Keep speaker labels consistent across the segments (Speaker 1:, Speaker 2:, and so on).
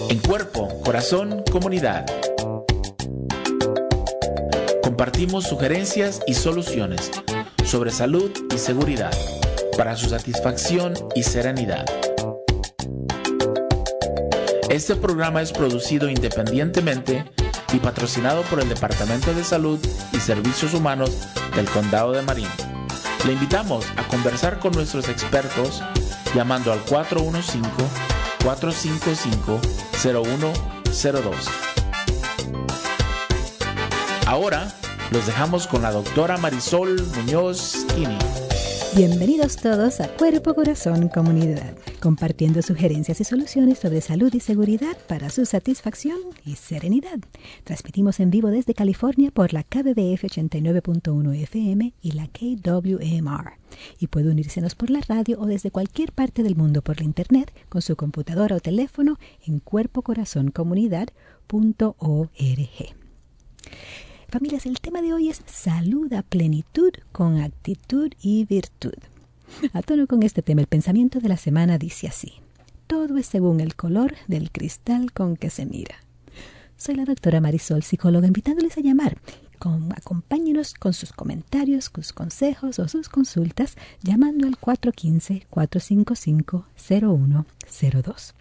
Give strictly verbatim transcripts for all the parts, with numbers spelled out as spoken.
Speaker 1: En Cuerpo, Corazón, Comunidad. Compartimos sugerencias y soluciones sobre salud y seguridad para su satisfacción y serenidad. Este programa es producido independientemente y patrocinado por el Departamento de Salud y Servicios Humanos del Condado de Marin. Le invitamos a conversar con nuestros expertos llamando al cuatro uno cinco, cuatro cinco cinco, cero uno cero dos. Ahora los dejamos con la doctora Marisol Muñoz Kini.
Speaker 2: Bienvenidos todos a Cuerpo, Corazón, Comunidad, compartiendo sugerencias y soluciones sobre salud y seguridad para su satisfacción y serenidad. Transmitimos en vivo desde California por la K B B F ochenta y nueve punto uno F M y la K W M R. Y puede unírsenos por la radio o desde cualquier parte del mundo por la internet con su computadora o teléfono en cuerpo corazón comunidad punto org. Familias, el tema de hoy es salud a plenitud con actitud y virtud. A tono con este tema, el pensamiento de la semana dice así: todo es según el color del cristal con que se mira. Soy la doctora Marisol, psicóloga, invitándoles a llamar. Con, acompáñenos con sus comentarios, sus consejos o sus consultas llamando al cuatro uno cinco, cuatro cinco cinco, cero uno cero dos.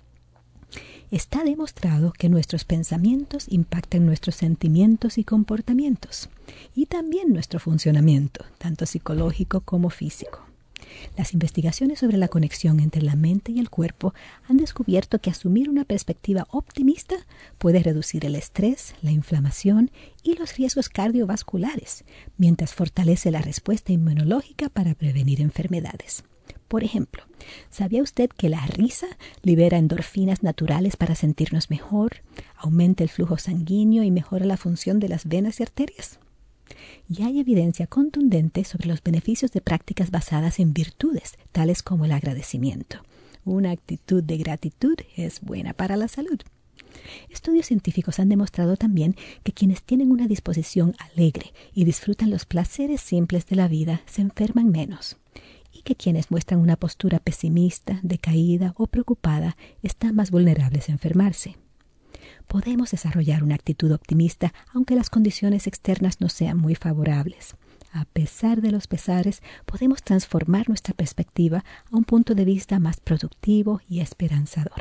Speaker 2: Está demostrado que nuestros pensamientos impactan nuestros sentimientos y comportamientos, y también nuestro funcionamiento, tanto psicológico como físico. Las investigaciones sobre la conexión entre la mente y el cuerpo han descubierto que asumir una perspectiva optimista puede reducir el estrés, la inflamación y los riesgos cardiovasculares, mientras fortalece la respuesta inmunológica para prevenir enfermedades. Por ejemplo, ¿sabía usted que la risa libera endorfinas naturales para sentirnos mejor, aumenta el flujo sanguíneo y mejora la función de las venas y arterias? Y hay evidencia contundente sobre los beneficios de prácticas basadas en virtudes, tales como el agradecimiento. Una actitud de gratitud es buena para la salud. Estudios científicos han demostrado también que quienes tienen una disposición alegre y disfrutan los placeres simples de la vida se enferman menos, y que quienes muestran una postura pesimista, decaída o preocupada están más vulnerables a enfermarse. Podemos desarrollar una actitud optimista aunque las condiciones externas no sean muy favorables. A pesar de los pesares, podemos transformar nuestra perspectiva a un punto de vista más productivo y esperanzador.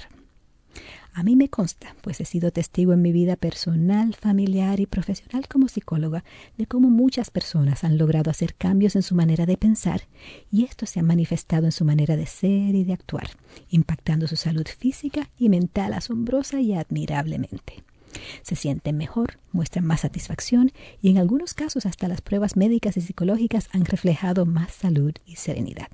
Speaker 2: A mí me consta, pues he sido testigo en mi vida personal, familiar y profesional como psicóloga de cómo muchas personas han logrado hacer cambios en su manera de pensar y esto se ha manifestado en su manera de ser y de actuar, impactando su salud física y mental asombrosa y admirablemente. Se sienten mejor, muestran más satisfacción y en algunos casos hasta las pruebas médicas y psicológicas han reflejado más salud y serenidad.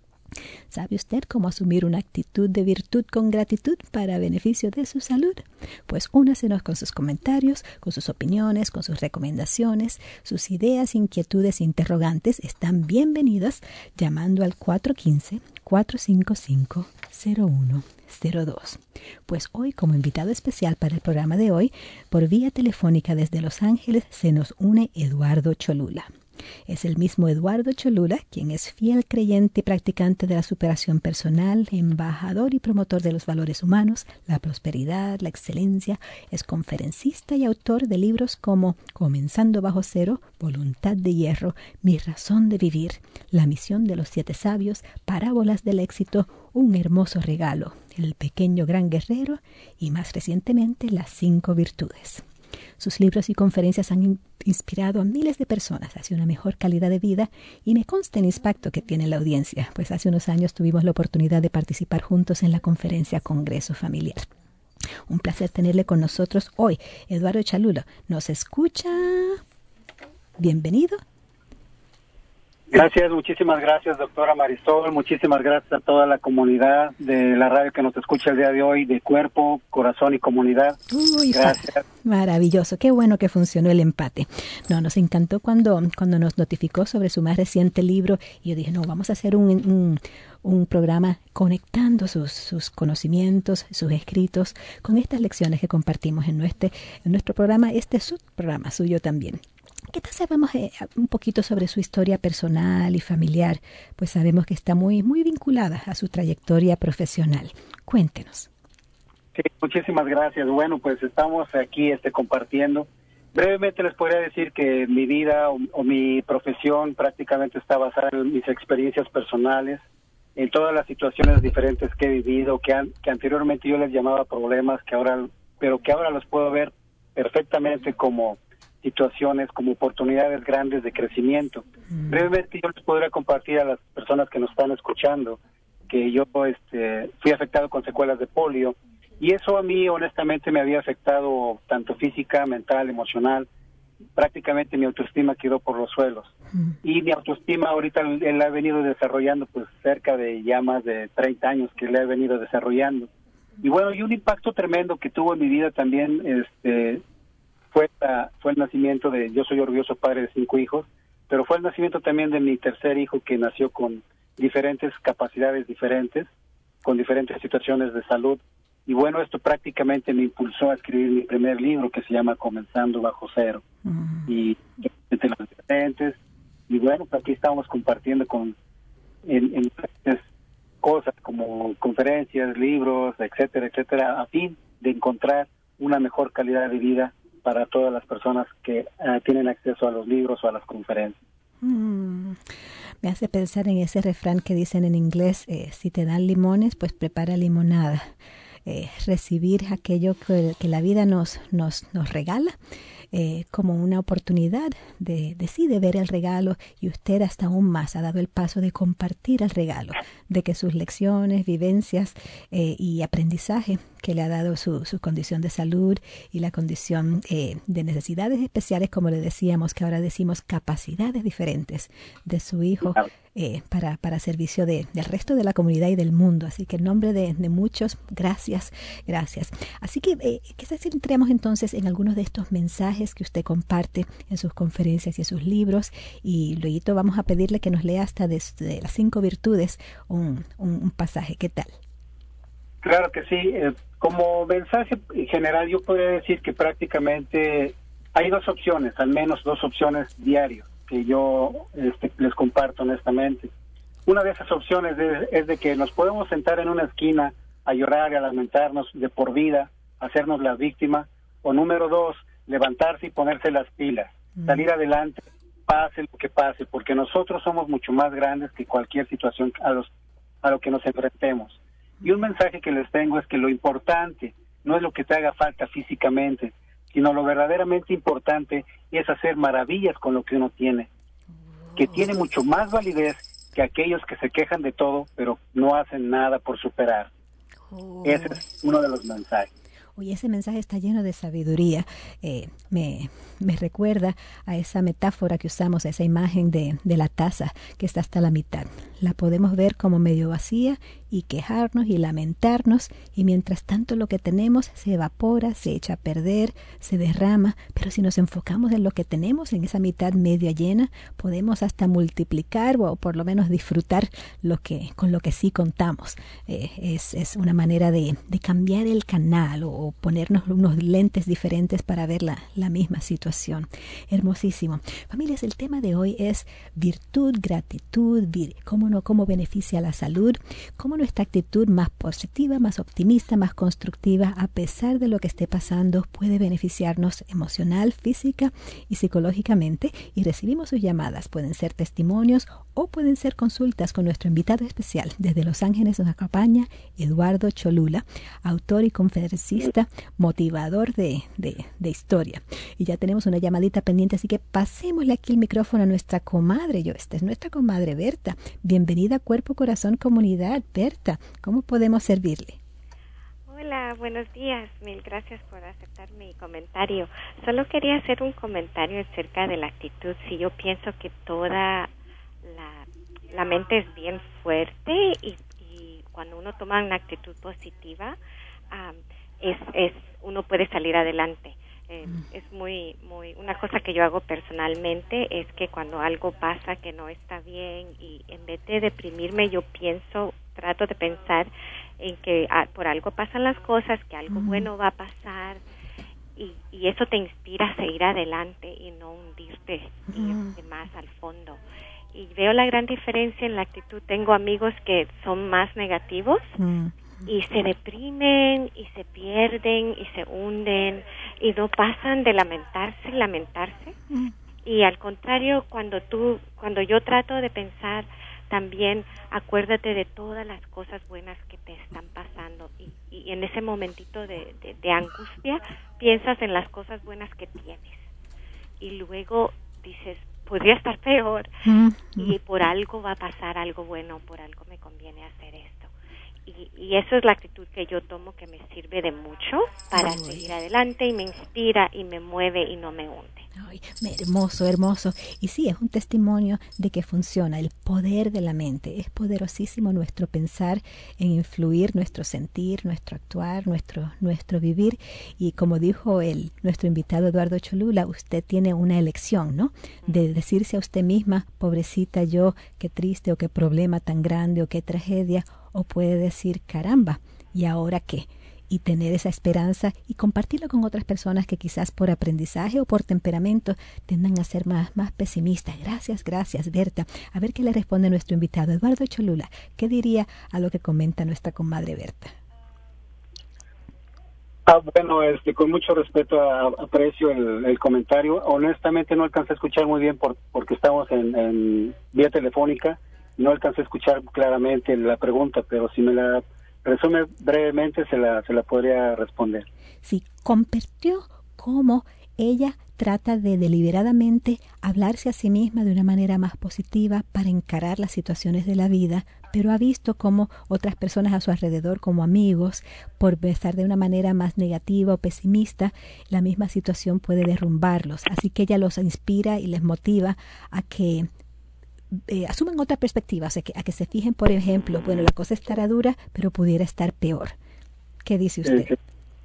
Speaker 2: ¿Sabe usted cómo asumir una actitud de virtud con gratitud para beneficio de su salud? Pues únasenos con sus comentarios, con sus opiniones, con sus recomendaciones. Sus ideas, inquietudes e interrogantes están bienvenidas llamando al cuatro uno cinco, cuatro cinco cinco, cero uno cero dos. Pues hoy, como invitado especial para el programa de hoy, por vía telefónica desde Los Ángeles se nos une Eduardo Cholula. Es el mismo Eduardo Cholula, quien es fiel creyente y practicante de la superación personal, embajador y promotor de los valores humanos, la prosperidad, la excelencia, es conferencista y autor de libros como Comenzando bajo cero, Voluntad de hierro, Mi razón de vivir, La misión de los siete sabios, Parábolas del éxito, Un hermoso regalo, El pequeño gran guerrero y más recientemente Las cinco virtudes. Sus libros y conferencias han inspirado a miles de personas hacia una mejor calidad de vida y me consta el impacto que tiene en la audiencia, pues hace unos años tuvimos la oportunidad de participar juntos en la conferencia Congreso Familiar. Un placer tenerle con nosotros hoy. Eduardo Cholula, ¿nos escucha? Bienvenido.
Speaker 3: Gracias, muchísimas gracias, doctora Marisol. Muchísimas gracias a toda la comunidad de la radio que nos escucha el día de hoy, de Cuerpo, Corazón y Comunidad.
Speaker 2: Uy,
Speaker 3: gracias.
Speaker 2: Maravilloso, qué bueno que funcionó el empate. No, nos encantó cuando, cuando nos notificó sobre su más reciente libro y yo dije, no, vamos a hacer un, un, un programa conectando sus, sus conocimientos, sus escritos con estas lecciones que compartimos en nuestro, en nuestro programa. Este es su programa, suyo también. ¿Qué tal sabemos eh, un poquito sobre su historia personal y familiar? Pues sabemos que está muy, muy vinculada a su trayectoria profesional. Cuéntenos.
Speaker 3: Sí, muchísimas gracias. Bueno, pues estamos aquí este, compartiendo. Brevemente les podría decir que mi vida o, o mi profesión prácticamente está basada en mis experiencias personales, en todas las situaciones diferentes que he vivido, que, han, que anteriormente yo les llamaba problemas, que ahora, pero que ahora los puedo ver perfectamente como situaciones, como oportunidades grandes de crecimiento. Mm. Brevemente yo les podría compartir a las personas que nos están escuchando que yo este, fui afectado con secuelas de polio, y eso a mí honestamente me había afectado tanto física, mental, emocional. Prácticamente mi autoestima quedó por los suelos. Mm. Y mi autoestima ahorita la he venido desarrollando pues cerca de ya más de treinta años que la he venido desarrollando. Y bueno, y un impacto tremendo que tuvo en mi vida también este fue, la, fue el nacimiento de, yo soy orgulloso padre de cinco hijos, pero fue el nacimiento también de mi tercer hijo, que nació con diferentes capacidades diferentes, con diferentes situaciones de salud. Y bueno, esto prácticamente me impulsó a escribir mi primer libro, que se llama Comenzando Bajo Cero. Uh-huh. Y entre las diferentes, y bueno, pues aquí estamos compartiendo con en, en diferentes cosas como conferencias, libros, etcétera, etcétera, a fin de encontrar una mejor calidad de vida para todas las personas que uh, tienen acceso a los libros o a las conferencias.
Speaker 2: Mm. Me hace pensar en ese refrán que dicen en inglés, eh, si te dan limones, pues prepara limonada. Eh, recibir aquello que, que la vida nos, nos, nos regala eh, como una oportunidad de, de sí, de ver el regalo, y usted hasta aún más ha dado el paso de compartir el regalo, de que sus lecciones, vivencias eh, y aprendizaje que le ha dado su, su condición de salud y la condición eh, de necesidades especiales, como le decíamos, que ahora decimos capacidades diferentes de su hijo eh, para, para servicio de, del resto de la comunidad y del mundo. Así que en nombre de, de muchos, gracias, gracias. Así que eh, quizás si entremos entonces en algunos de estos mensajes que usted comparte en sus conferencias y en sus libros, y luego vamos a pedirle que nos lea hasta de, de las cinco virtudes un, un, un pasaje. ¿Qué tal?
Speaker 3: Claro que sí. Eh, como mensaje general, yo podría decir que prácticamente hay dos opciones, al menos dos opciones diarias, que yo este, les comparto honestamente. Una de esas opciones es, es de que nos podemos sentar en una esquina a llorar y a lamentarnos de por vida, hacernos la víctima, o número dos, levantarse y ponerse las pilas, mm. salir adelante, pase lo que pase, porque nosotros somos mucho más grandes que cualquier situación a, los, a lo que nos enfrentemos. Y un mensaje que les tengo es que lo importante no es lo que te haga falta físicamente, sino lo verdaderamente importante es hacer maravillas con lo que uno tiene, que tiene mucho más validez que aquellos que se quejan de todo, pero no hacen nada por superar. Oh. Ese es uno de los mensajes.
Speaker 2: Oye, ese mensaje está lleno de sabiduría. Eh, me, me recuerda a esa metáfora que usamos, a esa imagen de, de la taza que está hasta la mitad. La podemos ver como medio vacía y quejarnos y lamentarnos, y mientras tanto lo que tenemos se evapora, se echa a perder, se derrama. Pero si nos enfocamos en lo que tenemos, en esa mitad media llena, podemos hasta multiplicar o por lo menos disfrutar lo que, con lo que sí contamos. Eh, es, es una manera de, de cambiar el canal o, o ponernos unos lentes diferentes para ver la, la misma situación. Hermosísimo. Familias, el tema de hoy es virtud, gratitud, vir, cómo no, cómo beneficia la salud, cómo nuestra actitud más positiva, más optimista, más constructiva, a pesar de lo que esté pasando, puede beneficiarnos emocional, física y psicológicamente. Y recibimos sus llamadas. Pueden ser testimonios o pueden ser consultas con nuestro invitado especial. Desde Los Ángeles nos acompaña Eduardo Cholula, autor y conferencista, motivador de, de, de historia. Y ya tenemos una llamadita pendiente, así que pasémosle aquí el micrófono a nuestra comadre. Yo, esta es nuestra comadre Berta. Bienvenida a Cuerpo, Corazón, Comunidad. Berta, ¿cómo podemos servirle?
Speaker 4: Hola, buenos días. Mil gracias por aceptar mi comentario. Solo quería hacer un comentario acerca de la actitud. Si yo pienso que toda la, la mente es bien fuerte y, y cuando uno toma una actitud positiva, um, es, es uno puede salir adelante. Eh, es muy, muy, una cosa que yo hago personalmente es que cuando algo pasa que no está bien, y en vez de deprimirme, yo pienso, trato de pensar en que ah, por algo pasan las cosas, que algo uh-huh. bueno va a pasar, y, y eso te inspira a seguir adelante y no hundirte, uh-huh. irte más al fondo. Y veo la gran diferencia en la actitud. Tengo amigos que son más negativos, uh-huh. y se deprimen y se pierden y se hunden y no pasan de lamentarse, lamentarse. Mm. Y al contrario, cuando tú, cuando yo trato de pensar también, acuérdate de todas las cosas buenas que te están pasando y, y en ese momentito de, de, de angustia piensas en las cosas buenas que tienes y luego dices, podría estar peor mm. y por algo va a pasar algo bueno, por algo me conviene hacer esto. Y, y eso es la actitud que yo tomo, que me sirve de mucho para Ay. seguir adelante y me inspira y me mueve y no me hunde.
Speaker 2: Ay, hermoso, hermoso. Y sí, es un testimonio de que funciona el poder de la mente. Es poderosísimo nuestro pensar en influir nuestro sentir, nuestro actuar, nuestro, nuestro vivir. Y como dijo el, nuestro invitado Eduardo Cholula, usted tiene una elección, ¿no? De decirse a usted misma, pobrecita yo, qué triste o qué problema tan grande o qué tragedia. O puede decir, caramba, ¿y ahora qué? Y tener esa esperanza y compartirlo con otras personas que quizás por aprendizaje o por temperamento tiendan a ser más, más pesimistas. Gracias, gracias, Berta. A ver qué le responde nuestro invitado, Eduardo Cholula. ¿Qué diría a lo que comenta nuestra comadre Berta?
Speaker 3: Ah, bueno, este, con mucho respeto a, aprecio el, el comentario. Honestamente no alcancé a escuchar muy bien por, porque estamos en, en vía telefónica. No alcancé a escuchar claramente la pregunta, pero si me la resume brevemente se la, se la podría responder.
Speaker 2: Sí, compartió cómo ella trata de deliberadamente hablarse a sí misma de una manera más positiva para encarar las situaciones de la vida, pero ha visto cómo otras personas a su alrededor, como amigos, por pensar de una manera más negativa o pesimista, la misma situación puede derrumbarlos. Así que ella los inspira y les motiva a que Eh, asumen otra perspectiva, o sea, que, a que se fijen, por ejemplo, bueno, la cosa estará dura, pero pudiera estar peor. ¿Qué dice usted?
Speaker 3: Sí,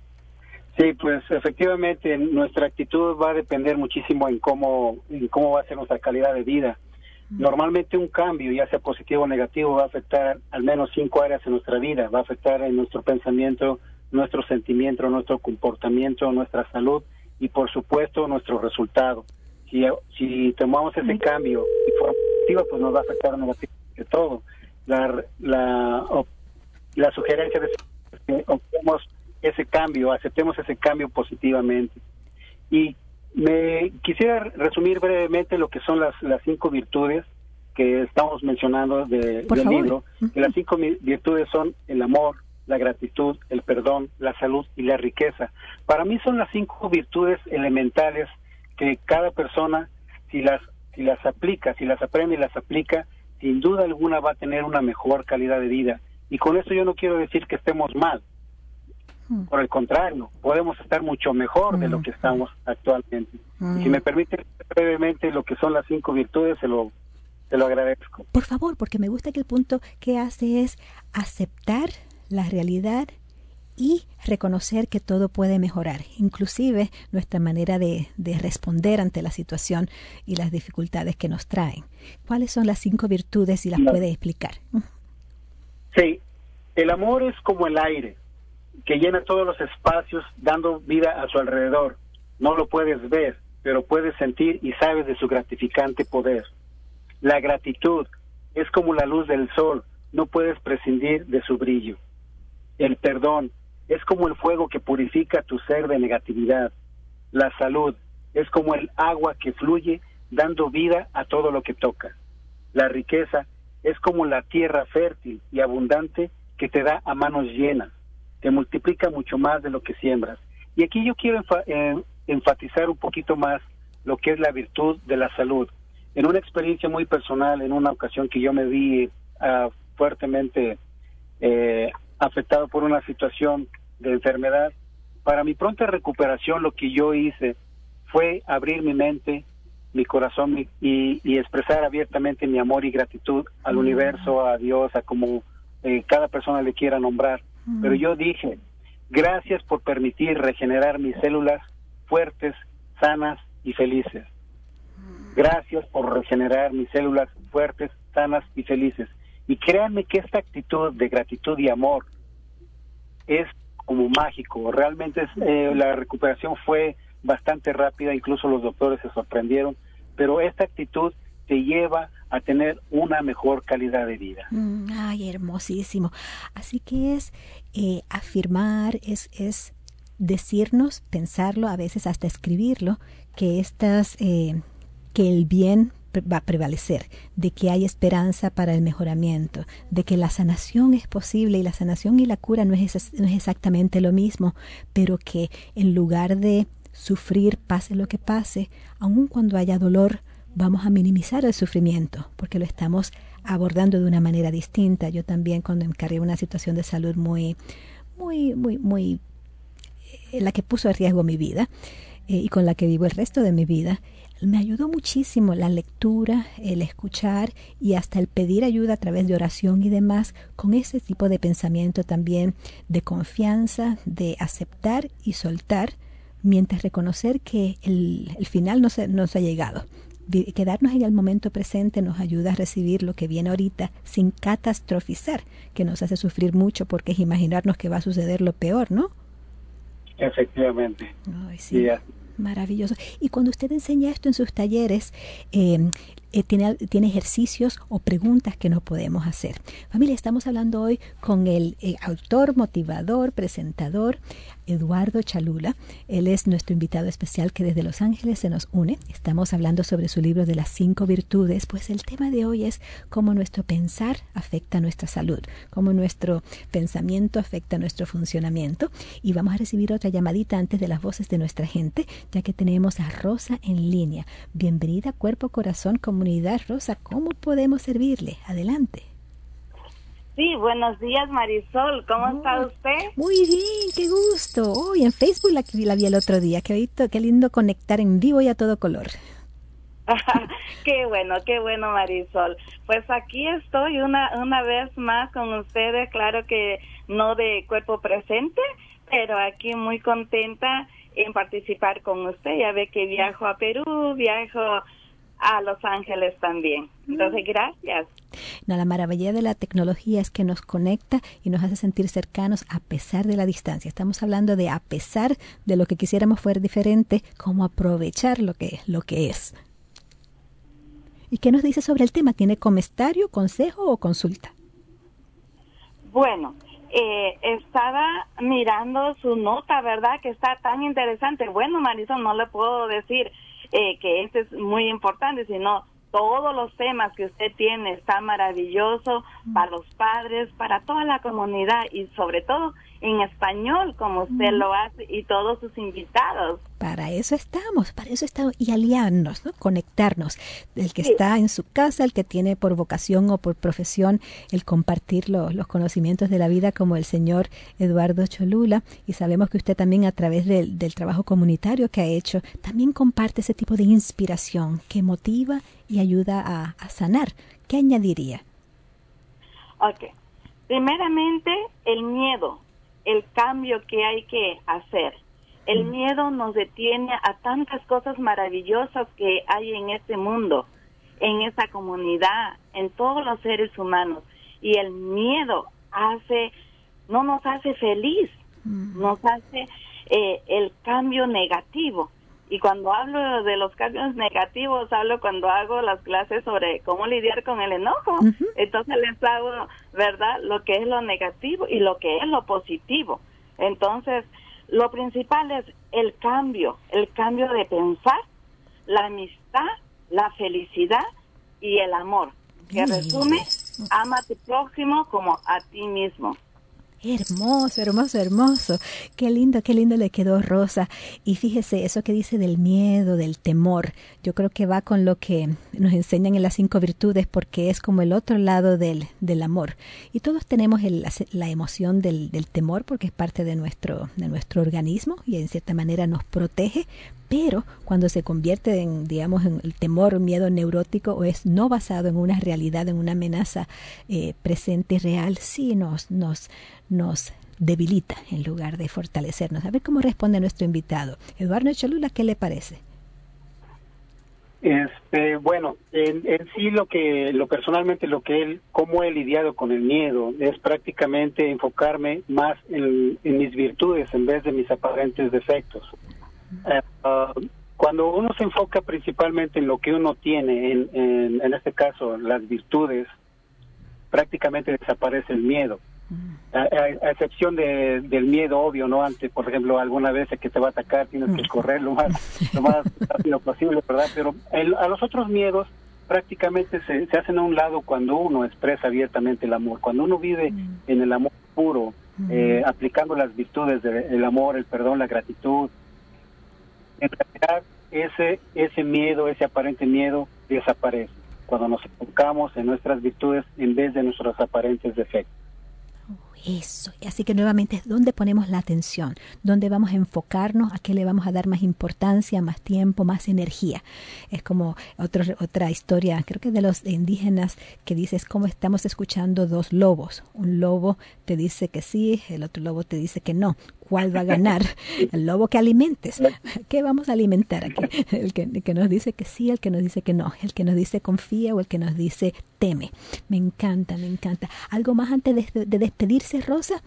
Speaker 3: sí, pues efectivamente nuestra actitud va a depender muchísimo en cómo, en cómo va a ser nuestra calidad de vida. Mm. Normalmente un cambio, ya sea positivo o negativo, va a afectar al menos cinco áreas en nuestra vida. Va a afectar en nuestro pensamiento, nuestro sentimiento, nuestro comportamiento, nuestra salud y por supuesto nuestro resultado. Si, si tomamos ese cambio de forma positiva, pues nos va a afectar negativamente todo. La, la, la sugerencia es que obtenemos ese cambio, aceptemos ese cambio positivamente. Y me quisiera resumir brevemente lo que son las, las cinco virtudes que estamos mencionando de, del favor. libro. Que las cinco virtudes son el amor, la gratitud, el perdón, la salud y la riqueza. Para mí son las cinco virtudes elementales que cada persona, si las si las aplica, si las aprende y las aplica, sin duda alguna va a tener una mejor calidad de vida. Y con esto yo no quiero decir que estemos mal. Por el contrario, podemos estar mucho mejor de lo que estamos actualmente. Y si me permite brevemente lo que son las cinco virtudes, se lo, se lo agradezco.
Speaker 2: Por favor, porque me gusta que el punto que hace es aceptar la realidad y reconocer que todo puede mejorar, inclusive nuestra manera de, de responder ante la situación y las dificultades que nos traen. ¿Cuáles son las cinco virtudes, si las no. puede explicar?
Speaker 3: Sí, el amor es como el aire, que llena todos los espacios dando vida a su alrededor. No lo puedes ver, pero puedes sentir y sabes de su gratificante poder. La gratitud es como la luz del sol, no puedes prescindir de su brillo. El perdón es como el fuego que purifica tu ser de negatividad. La salud es como el agua que fluye dando vida a todo lo que toca. La riqueza es como la tierra fértil y abundante que te da a manos llenas, te multiplica mucho más de lo que siembras. Y aquí yo quiero enfa- eh, enfatizar un poquito más lo que es la virtud de la salud. En una experiencia muy personal, en una ocasión que yo me vi uh, fuertemente eh, afectado por una situación de enfermedad, para mi pronta recuperación lo que yo hice fue abrir mi mente, mi corazón mi, y, y expresar abiertamente mi amor y gratitud al mm. universo, a Dios, a como eh, cada persona le quiera nombrar. Mm. Pero yo dije, gracias por permitir regenerar mis células fuertes, sanas y felices. Gracias por regenerar mis células fuertes, sanas y felices. Y créanme que esta actitud de gratitud y amor es como mágico. Realmente es, eh, la recuperación fue bastante rápida, incluso los doctores se sorprendieron, pero esta actitud te lleva a tener una mejor calidad de vida.
Speaker 2: Mm, ay, hermosísimo. Así que es eh, afirmar, es, es decirnos, pensarlo, a veces hasta escribirlo, que estas, eh, que el bien va a prevalecer, de que hay esperanza para el mejoramiento, de que la sanación es posible, y la sanación y la cura no es, no es exactamente lo mismo, pero que en lugar de sufrir, pase lo que pase, aun cuando haya dolor, vamos a minimizar el sufrimiento, porque lo estamos abordando de una manera distinta. Yo también, cuando encaré una situación de salud muy, muy, muy, muy, eh, la que puso en riesgo mi vida, eh, y con la que vivo el resto de mi vida, me ayudó muchísimo la lectura, el escuchar y hasta el pedir ayuda a través de oración y demás, con ese tipo de pensamiento también de confianza, de aceptar y soltar, mientras reconocer que el, el final no se, no se ha llegado. Quedarnos en el momento presente nos ayuda a recibir lo que viene ahorita sin catastrofizar, que nos hace sufrir mucho porque es imaginarnos que va a suceder lo peor, ¿no?
Speaker 3: Efectivamente.
Speaker 2: Ay, sí. Yeah. Maravilloso. Y cuando usted enseña esto en sus talleres, eh, eh, tiene, tiene ejercicios o preguntas que nos podemos hacer. Familia, estamos hablando hoy con el eh, autor, motivador, presentador, Eduardo Chalula. Él es nuestro invitado especial que desde Los Ángeles se nos une. Estamos hablando sobre su libro de las cinco virtudes, pues el tema de hoy es cómo nuestro pensar afecta nuestra salud, cómo nuestro pensamiento afecta nuestro funcionamiento. Y vamos a recibir otra llamadita antes de las voces de nuestra gente, ya que tenemos a Rosa en línea. Bienvenida a Cuerpo, Corazón, Comunidad. Rosa, ¿cómo podemos servirle? Adelante.
Speaker 5: Sí, buenos días, Marisol. ¿Cómo oh, está usted?
Speaker 2: Muy bien, qué gusto. Hoy oh, en Facebook la, la vi el otro día. Qué, qué lindo conectar en vivo y a todo color.
Speaker 5: Qué bueno, qué bueno, Marisol. Pues aquí estoy una, una vez más con ustedes. Claro que no de cuerpo presente, pero aquí muy contenta en participar con usted. Ya ve que viajo a Perú, viajo a Los Ángeles también. Entonces, gracias.
Speaker 2: No, la maravilla de la tecnología es que nos conecta y nos hace sentir cercanos a pesar de la distancia. Estamos hablando de a pesar de lo que quisiéramos fuera diferente, cómo aprovechar lo que, lo que es. ¿Y qué nos dice sobre el tema? ¿Tiene comentario, consejo o consulta?
Speaker 5: Bueno, eh, estaba mirando su nota, ¿verdad? Que está tan interesante. Bueno, Marisol, no le puedo decir eh, que este es muy importante, sino todos los temas que usted tiene está maravilloso para los padres, para toda la comunidad y sobre todo en español, como usted mm. lo hace y todos sus invitados.
Speaker 2: Para eso estamos, para eso estamos y aliarnos, ¿no? Conectarnos. El que sí. está en su casa, el que tiene por vocación o por profesión el compartir lo, los conocimientos de la vida, como el señor Eduardo Chalula, y sabemos que usted también a través del, del trabajo comunitario que ha hecho, también comparte ese tipo de inspiración que motiva y ayuda a, a sanar. ¿Qué añadiría?
Speaker 5: Ok. Primeramente, el miedo, el cambio que hay que hacer. El mm. miedo nos detiene a tantas cosas maravillosas que hay en este mundo, en esta comunidad, en todos los seres humanos. Y el miedo hace, no nos hace feliz, mm. nos hace eh, el cambio negativo. Y cuando hablo de los cambios negativos, hablo cuando hago las clases sobre cómo lidiar con el enojo. Uh-huh. Entonces les hago, ¿verdad?, lo que es lo negativo y lo que es lo positivo. Entonces, lo principal es el cambio, el cambio de pensar, la amistad, la felicidad y el amor. Que resume, ama a tu próximo como a ti mismo.
Speaker 2: Hermoso, hermoso, hermoso. Qué lindo, qué lindo le quedó, Rosa. Y fíjese, eso que dice del miedo, del temor, yo creo que va con lo que nos enseñan en las cinco virtudes, porque es como el otro lado del, del amor. Y todos tenemos el, la, la emoción del, del temor, porque es parte de nuestro, de nuestro organismo y en cierta manera nos protege. Pero cuando se convierte en, digamos, en el temor, miedo neurótico, o es no basado en una realidad, en una amenaza eh, presente y real, sí nos, nos, nos debilita en lugar de fortalecernos. A ver cómo responde nuestro invitado. Eduardo Chalula, ¿qué le parece?
Speaker 3: Este, bueno, en, en sí lo que, lo personalmente lo que él, cómo he lidiado con el miedo, es prácticamente enfocarme más en, en mis virtudes en vez de mis aparentes defectos. Uh, cuando uno se enfoca principalmente en lo que uno tiene, en, en, en este caso las virtudes, prácticamente desaparece el miedo. A, a, a excepción de, del miedo obvio, ¿no? Ante, por ejemplo, alguna vez que te va a atacar, tienes que correr lo más, lo más rápido posible, ¿verdad? Pero el, a los otros miedos prácticamente se, se hacen a un lado cuando uno expresa abiertamente el amor. Cuando uno vive mm. en el amor puro, mm. eh, aplicando las virtudes del amor, el perdón, la gratitud, en realidad ese, ese miedo, ese aparente miedo desaparece cuando nos enfocamos en nuestras virtudes en vez de nuestros aparentes defectos.
Speaker 2: Eso, así que nuevamente es donde ponemos la atención, donde vamos a enfocarnos, a qué le vamos a dar más importancia, más tiempo, más energía. Es como otro, otra historia, creo que de los indígenas, que dice, es como estamos escuchando dos lobos. Un lobo te dice que sí, el otro lobo te dice que no. ¿Cuál va a ganar? El lobo que alimentes. ¿Qué vamos a alimentar aquí? El que, el que nos dice que sí, el que nos dice que no, el que nos dice confía o el que nos dice teme. Me encanta, me encanta. ¿Algo más antes de, de despedirse, Rosa?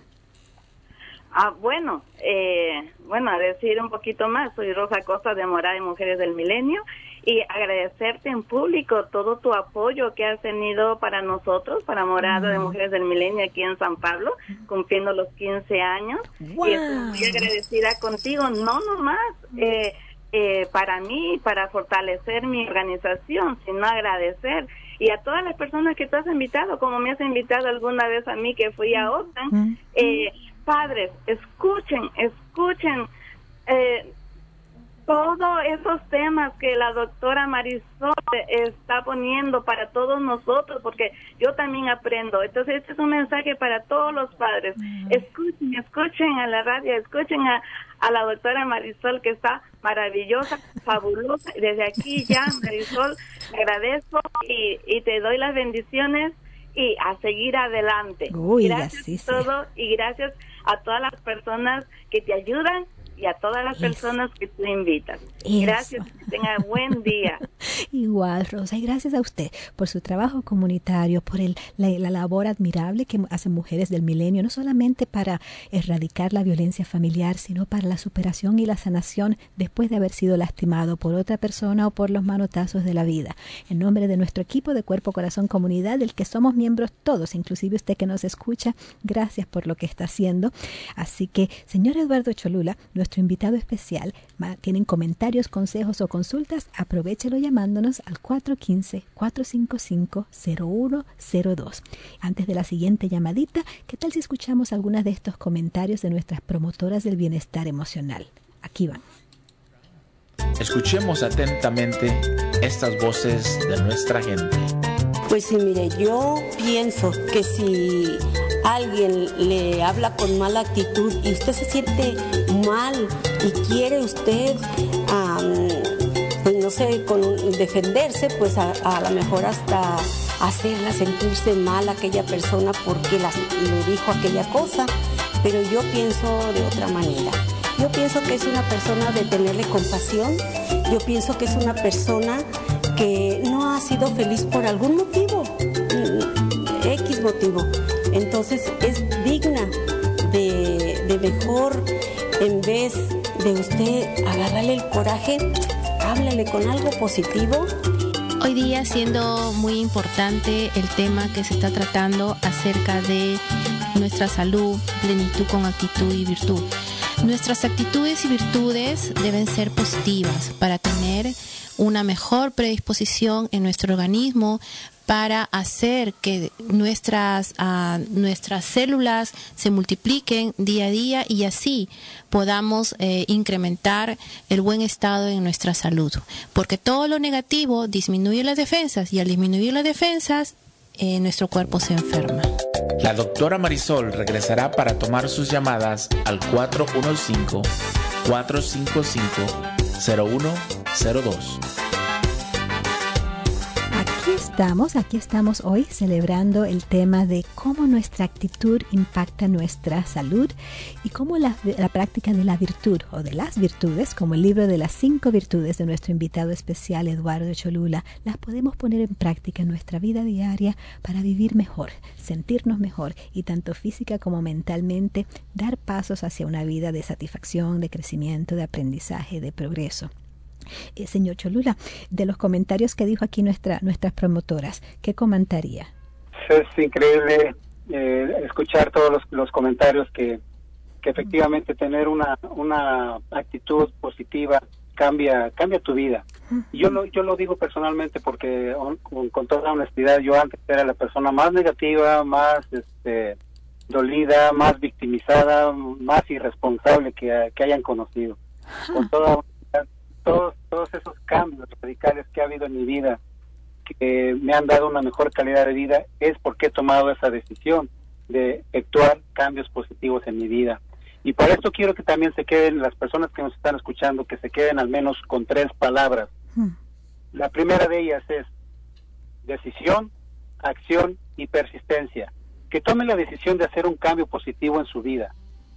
Speaker 5: Ah, bueno, eh, bueno, a decir un poquito más, soy Rosa Costa de Morada y Mujeres del Milenio, y agradecerte en público todo tu apoyo que has tenido para nosotros, para Morada mm. de Mujeres del Milenio aquí en San Pablo, cumpliendo los quince años. Wow. Y estoy muy agradecida contigo, no nomás eh, eh, para mí, para fortalecer mi organización, sino agradecer. Y a todas las personas que tú has invitado, como me has invitado alguna vez a mí que fui a OTAN, mm. eh, padres, escuchen, escuchen eh, todos esos temas que la doctora Marisol está poniendo para todos nosotros, porque yo también aprendo. Entonces, este es un mensaje para todos los padres. Mm. Escuchen, escuchen a la radio, escuchen a, a la doctora Marisol, que está maravillosa, fabulosa. Desde aquí ya, Marisol, te agradezco y, y te doy las bendiciones y a seguir adelante.
Speaker 2: Uy,
Speaker 5: gracias
Speaker 2: sí,
Speaker 5: por todo sí. Y gracias a todas las personas que te ayudan y a todas las Eso. personas que tú invitas. Eso. Gracias, que tenga buen día.
Speaker 2: Igual, Rosa, y gracias a usted por su trabajo comunitario, por el, la, la labor admirable que hacen Mujeres del Milenio, no solamente para erradicar la violencia familiar, sino para la superación y la sanación después de haber sido lastimado por otra persona o por los manotazos de la vida. En nombre de nuestro equipo de Cuerpo, Corazón, Comunidad, del que somos miembros todos, inclusive usted que nos escucha, gracias por lo que está haciendo. Así que, señor Eduardo Cholula, nuestro Nuestro invitado especial, tienen comentarios, consejos o consultas, aprovéchelo llamándonos al cuatro uno cinco, cuatro cinco cinco, cero uno cero dos. Antes de la siguiente llamadita, ¿qué tal si escuchamos algunas de estos comentarios de nuestras promotoras del bienestar emocional? Aquí van.
Speaker 1: Escuchemos atentamente estas voces de nuestra gente.
Speaker 6: Pues sí, mire, yo pienso que si alguien le habla con mala actitud y usted se siente mal y quiere usted, um, pues no sé, con defenderse, pues a, a lo mejor hasta hacerla sentirse mal a aquella persona porque la, le dijo aquella cosa, pero yo pienso de otra manera. Yo pienso que es una persona de tenerle compasión, yo pienso que es una persona que no ha sido feliz por algún motivo, X motivo. Entonces es digna de, de mejor, en vez de usted agarrarle el coraje, háblale con algo positivo.
Speaker 7: Hoy día, siendo muy importante el tema que se está tratando acerca de nuestra salud, plenitud con actitud y virtud. Nuestras actitudes y virtudes deben ser positivas para tener una mejor predisposición en nuestro organismo para hacer que nuestras, uh, nuestras células se multipliquen día a día y así podamos eh, incrementar el buen estado en nuestra salud. Porque todo lo negativo disminuye las defensas y al disminuir las defensas, eh, nuestro cuerpo se enferma.
Speaker 1: La doctora Marisol regresará para tomar sus llamadas al cuatro uno cinco, cuatro cinco cinco, cero uno cero dos.
Speaker 2: Aquí estamos, aquí estamos hoy celebrando el tema de cómo nuestra actitud impacta nuestra salud y cómo la, la práctica de la virtud o de las virtudes, como el libro de las cinco virtudes de nuestro invitado especial Eduardo Cholula, las podemos poner en práctica en nuestra vida diaria para vivir mejor, sentirnos mejor y tanto física como mentalmente dar pasos hacia una vida de satisfacción, de crecimiento, de aprendizaje, de progreso. Eh, señor Cholula, de los comentarios que dijo aquí nuestra, nuestras promotoras, ¿qué comentaría?
Speaker 3: Es increíble eh, escuchar todos los, los comentarios que, que efectivamente tener una, una actitud positiva cambia cambia tu vida. Y yo lo, yo lo digo personalmente porque con, con toda honestidad, yo antes era la persona más negativa, más este, dolida, más victimizada, más irresponsable que, que hayan conocido. Con toda honestidad, todos, todos esos cambios radicales que ha habido en mi vida, que me han dado una mejor calidad de vida, es porque he tomado esa decisión de efectuar cambios positivos en mi vida. Y para esto quiero que también se queden las personas que nos están escuchando, que se queden al menos con tres palabras. Hmm. La primera de ellas es decisión, acción y persistencia. Que tomen la decisión de hacer un cambio positivo en su vida.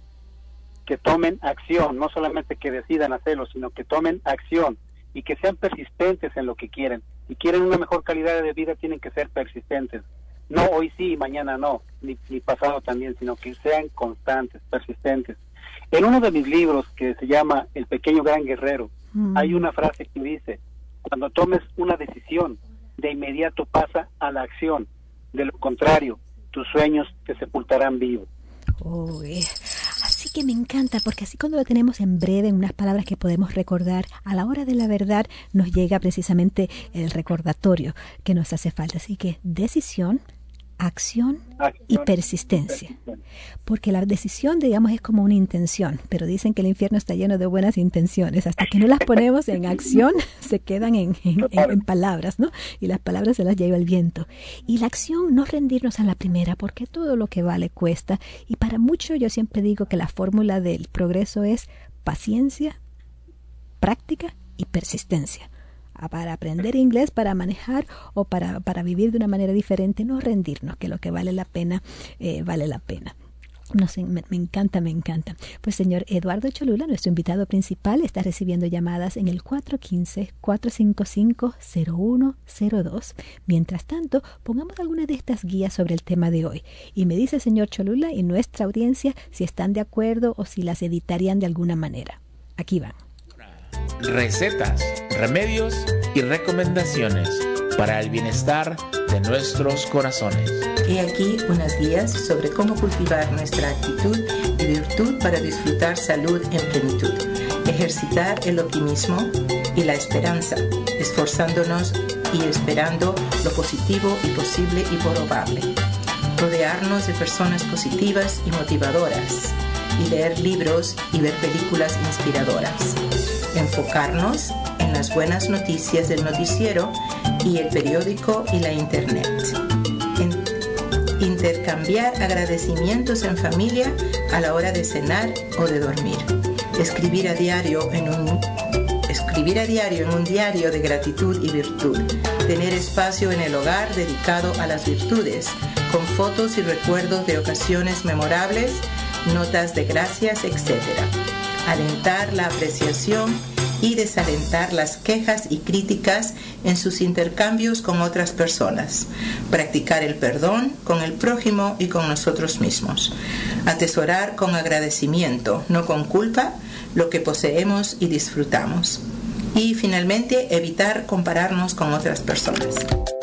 Speaker 3: Que tomen acción, no solamente que decidan hacerlo, sino que tomen acción y que sean persistentes en lo que quieren. Si quieren una mejor calidad de vida, tienen que ser persistentes. No hoy sí y mañana no, ni, ni pasado también, sino que sean constantes, persistentes. En uno de mis libros, que se llama El pequeño gran guerrero, mm. hay una frase que dice: cuando tomes una decisión, de inmediato pasa a la acción. De lo contrario, tus sueños te sepultarán vivo.
Speaker 2: Uy, así que me encanta, porque así cuando lo tenemos en breve, en unas palabras que podemos recordar, a la hora de la verdad nos llega precisamente el recordatorio que nos hace falta. Así que decisión, acción y persistencia. Porque la decisión, digamos, es como una intención, pero dicen que el infierno está lleno de buenas intenciones. Hasta que no las ponemos en acción, se quedan en, en, en, en palabras, ¿no? Y las palabras se las lleva el viento. Y la acción, no rendirnos a la primera, porque todo lo que vale cuesta. Y para mucho, yo siempre digo que la fórmula del progreso es paciencia, práctica y persistencia. Para aprender inglés, para manejar o para, para vivir de una manera diferente, no rendirnos, que lo que vale la pena, eh, vale la pena. No sé, me, me encanta, me encanta. Pues señor Eduardo Cholula, nuestro invitado principal, está recibiendo llamadas en el cuatro uno cinco, cuatro cinco cinco, cero uno cero dos. Mientras tanto, pongamos alguna de estas guías sobre el tema de hoy. Y me dice el señor Cholula y nuestra audiencia si están de acuerdo o si las editarían de alguna manera. Aquí van.
Speaker 1: Recetas, remedios y recomendaciones para el bienestar de nuestros corazones.
Speaker 8: He aquí unas guías sobre cómo cultivar nuestra actitud y virtud para disfrutar salud en plenitud, ejercitar el optimismo y la esperanza, esforzándonos y esperando lo positivo y posible y probable, rodearnos de personas positivas y motivadoras, y leer libros y ver películas inspiradoras. Enfocarnos en las buenas noticias del noticiero y el periódico y la internet. En- intercambiar agradecimientos en familia a la hora de cenar o de dormir. Escribir a diario en un escribir a diario en un diario de gratitud y virtud. Tener espacio en el hogar dedicado a las virtudes, con fotos y recuerdos de ocasiones memorables, notas de gracias, etcétera. Alentar la apreciación y desalentar las quejas y críticas en sus intercambios con otras personas. Practicar el perdón con el prójimo y con nosotros mismos. Atesorar con agradecimiento, no con culpa, lo que poseemos y disfrutamos. Y finalmente, evitar compararnos con otras personas.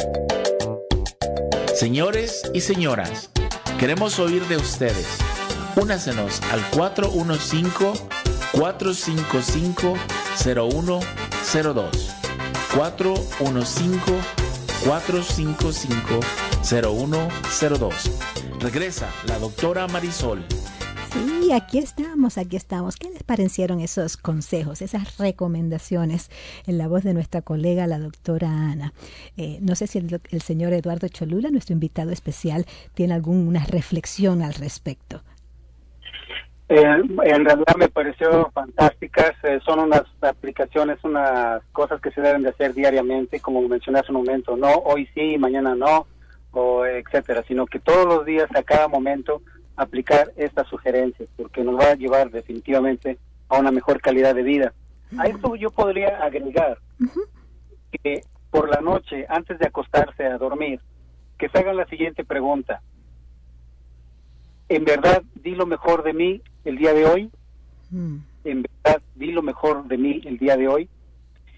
Speaker 1: Señores y señoras, queremos oír de ustedes. Únasenos al cuatro uno cinco, cuatro cinco cinco, cero uno cero dos. cuatro uno cinco, cuatro cinco cinco, cero uno cero dos. Regresa la doctora Marisol.
Speaker 2: Sí, aquí estamos, aquí estamos. ¿Qué les parecieron esos consejos, esas recomendaciones en la voz de nuestra colega, la doctora Ana? Eh, no sé si el, el señor Eduardo Cholula, nuestro invitado especial, tiene alguna reflexión al respecto.
Speaker 3: Eh, en realidad me pareció fantásticas, eh, son unas aplicaciones, unas cosas que se deben de hacer diariamente, como mencioné hace un momento, no hoy sí, mañana no, o etcétera, sino que todos los días, a cada momento, aplicar estas sugerencias, porque nos va a llevar definitivamente a una mejor calidad de vida. A esto yo podría agregar que por la noche, antes de acostarse a dormir, que se hagan la siguiente pregunta: ¿en verdad di lo mejor de mí el día de hoy? Mm. ¿En verdad di lo mejor de mí el día de hoy?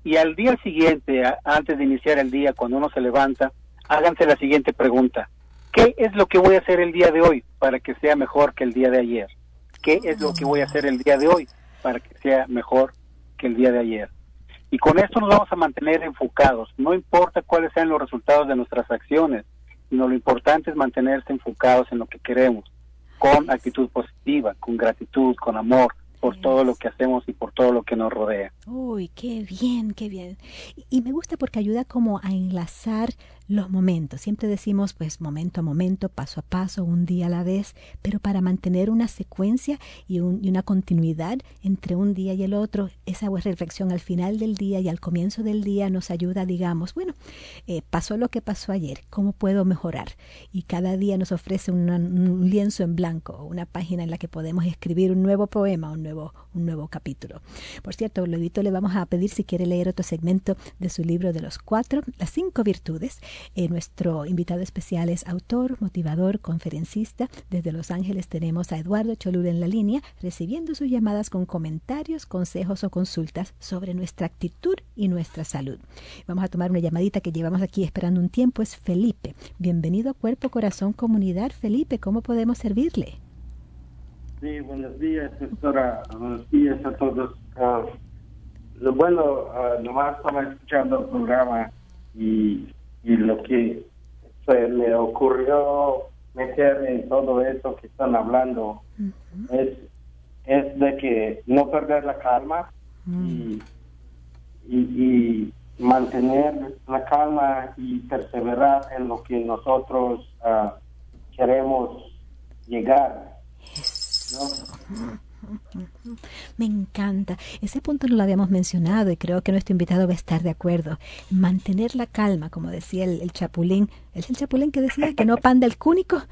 Speaker 3: y al día siguiente, a, antes de iniciar el día, cuando uno se levanta, háganse la siguiente pregunta: ¿qué es lo que voy a hacer el día de hoy para que sea mejor que el día de ayer? ¿Qué es lo que voy a hacer el día de hoy para que sea mejor que el día de ayer? Y con esto nos vamos a mantener enfocados. No importa cuáles sean los resultados de nuestras acciones, sino lo importante es mantenerse enfocados en lo que queremos, con actitud positiva, con gratitud, con amor por todo lo que hacemos y por todo lo que nos rodea.
Speaker 2: Uy, qué bien, qué bien. Y, y me gusta porque ayuda como a enlazar los momentos. Siempre decimos, pues, momento a momento, paso a paso, un día a la vez, pero para mantener una secuencia y, un, y una continuidad entre un día y el otro, esa reflexión al final del día y al comienzo del día nos ayuda, digamos, bueno, eh, pasó lo que pasó ayer, ¿cómo puedo mejorar? Y cada día nos ofrece una, un lienzo en blanco, una página en la que podemos escribir un nuevo poema, un nuevo, un nuevo capítulo. Por cierto, Lodito, le vamos a pedir si quiere leer otro segmento de su libro de los cuatro, las cinco virtudes. Eh, nuestro invitado especial es autor, motivador, conferencista. Desde Los Ángeles tenemos a Eduardo Cholula en la línea, recibiendo sus llamadas con comentarios, consejos o consultas sobre nuestra actitud y nuestra salud. Vamos a tomar una llamadita que llevamos aquí esperando un tiempo. Es Felipe. Bienvenido a Cuerpo, Corazón, Comunidad. Felipe, ¿cómo podemos servirle?
Speaker 9: Sí, buenos días, doctora. Buenos días a todos. Uh, lo bueno, uh, nomás estaba escuchando el programa y y lo que se me ocurrió meter en todo eso que están hablando uh-huh. es es de que no perder la calma uh-huh. y, y, y mantener la calma y perseverar en lo que nosotros uh, queremos llegar, ¿no?
Speaker 2: Me encanta. Ese punto no lo habíamos mencionado y creo que nuestro invitado va a estar de acuerdo. Mantener la calma, como decía el, el Chapulín. ¿Es el Chapulín que decía que no panda el cúnico?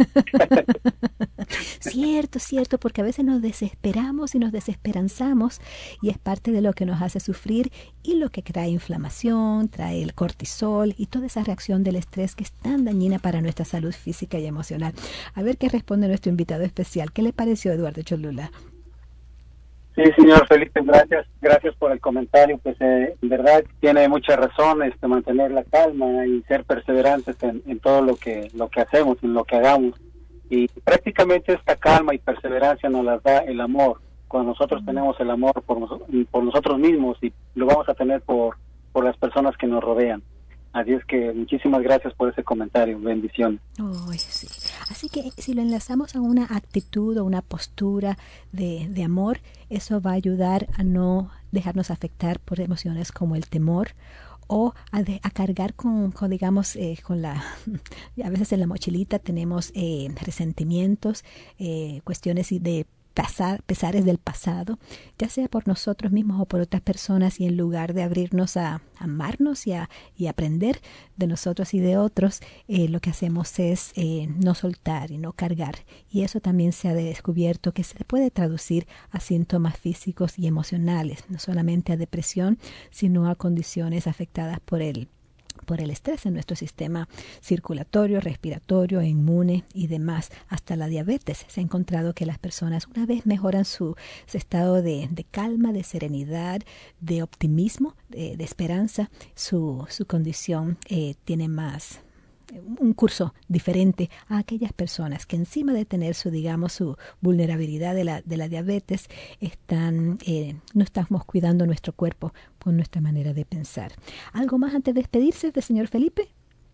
Speaker 2: Cierto, cierto, porque a veces nos desesperamos y nos desesperanzamos y es parte de lo que nos hace sufrir y lo que trae inflamación, trae el cortisol y toda esa reacción del estrés que es tan dañina para nuestra salud física y emocional. A ver qué responde nuestro invitado especial. ¿Qué le pareció, Eduardo Cholula?
Speaker 3: Sí, señor Felipe, gracias, gracias por el comentario. Pues eh, en verdad tiene mucha razón, este, mantener la calma y ser perseverantes en, en todo lo que lo que hacemos, en lo que hagamos. Y prácticamente esta calma y perseverancia nos las da el amor. Cuando nosotros tenemos el amor por, nos, por nosotros mismos y lo vamos a tener por por las personas que nos rodean. Así es que muchísimas gracias por ese comentario. Bendiciones.
Speaker 2: Oh, sí. Así que si lo enlazamos a una actitud o una postura de, de amor, eso va a ayudar a no dejarnos afectar por emociones como el temor o a, de, a cargar con, con digamos, eh, con la... A veces en la mochilita tenemos eh, resentimientos, eh, cuestiones de Pasar, pesares del pasado, ya sea por nosotros mismos o por otras personas, y en lugar de abrirnos a amarnos y a y aprender de nosotros y de otros, eh, lo que hacemos es eh, no soltar y no cargar, y eso también se ha descubierto que se puede traducir a síntomas físicos y emocionales, no solamente a depresión, sino a condiciones afectadas por el por el estrés en nuestro sistema circulatorio, respiratorio, inmune y demás, hasta la diabetes. Se ha encontrado que las personas, una vez mejoran su, su estado de, de calma, de serenidad, de optimismo, de, de esperanza, su, su condición eh, tiene más un curso diferente a aquellas personas que encima de tener su, digamos, su vulnerabilidad de la, de la diabetes, están, eh, no estamos cuidando nuestro cuerpo con nuestra manera de pensar. ¿Algo más antes de despedirse del señor Felipe?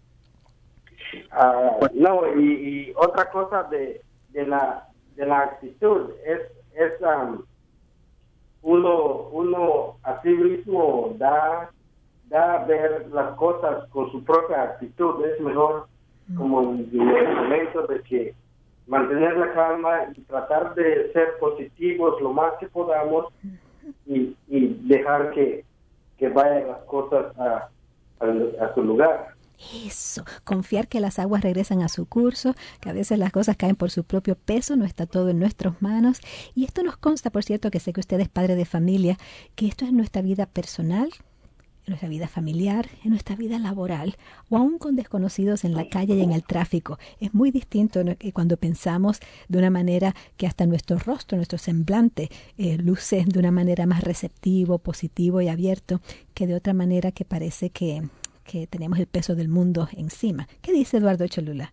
Speaker 9: Uh, no, y, y otra cosa de, de la de la actitud es, es um, uno, uno a sí mismo da da a ver las cosas con su propia actitud. Es mejor, como en el momento de que mantener la calma y tratar de ser positivos lo más que podamos y, y dejar que, que vayan las cosas a, a, a su lugar.
Speaker 2: Eso, confiar que las aguas regresan a su curso, que a veces las cosas caen por su propio peso, no está todo en nuestras manos. Y esto nos consta, por cierto, que sé que usted es padre de familia, que esto es nuestra vida personal, en nuestra vida familiar, en nuestra vida laboral o aún con desconocidos en la calle y en el tráfico. Es muy distinto, ¿no?, que cuando pensamos de una manera que hasta nuestro rostro, nuestro semblante eh, luce de una manera más receptivo, positivo y abierto, que de otra manera que parece que, que tenemos el peso del mundo encima. ¿Qué dice Eduardo Cholula?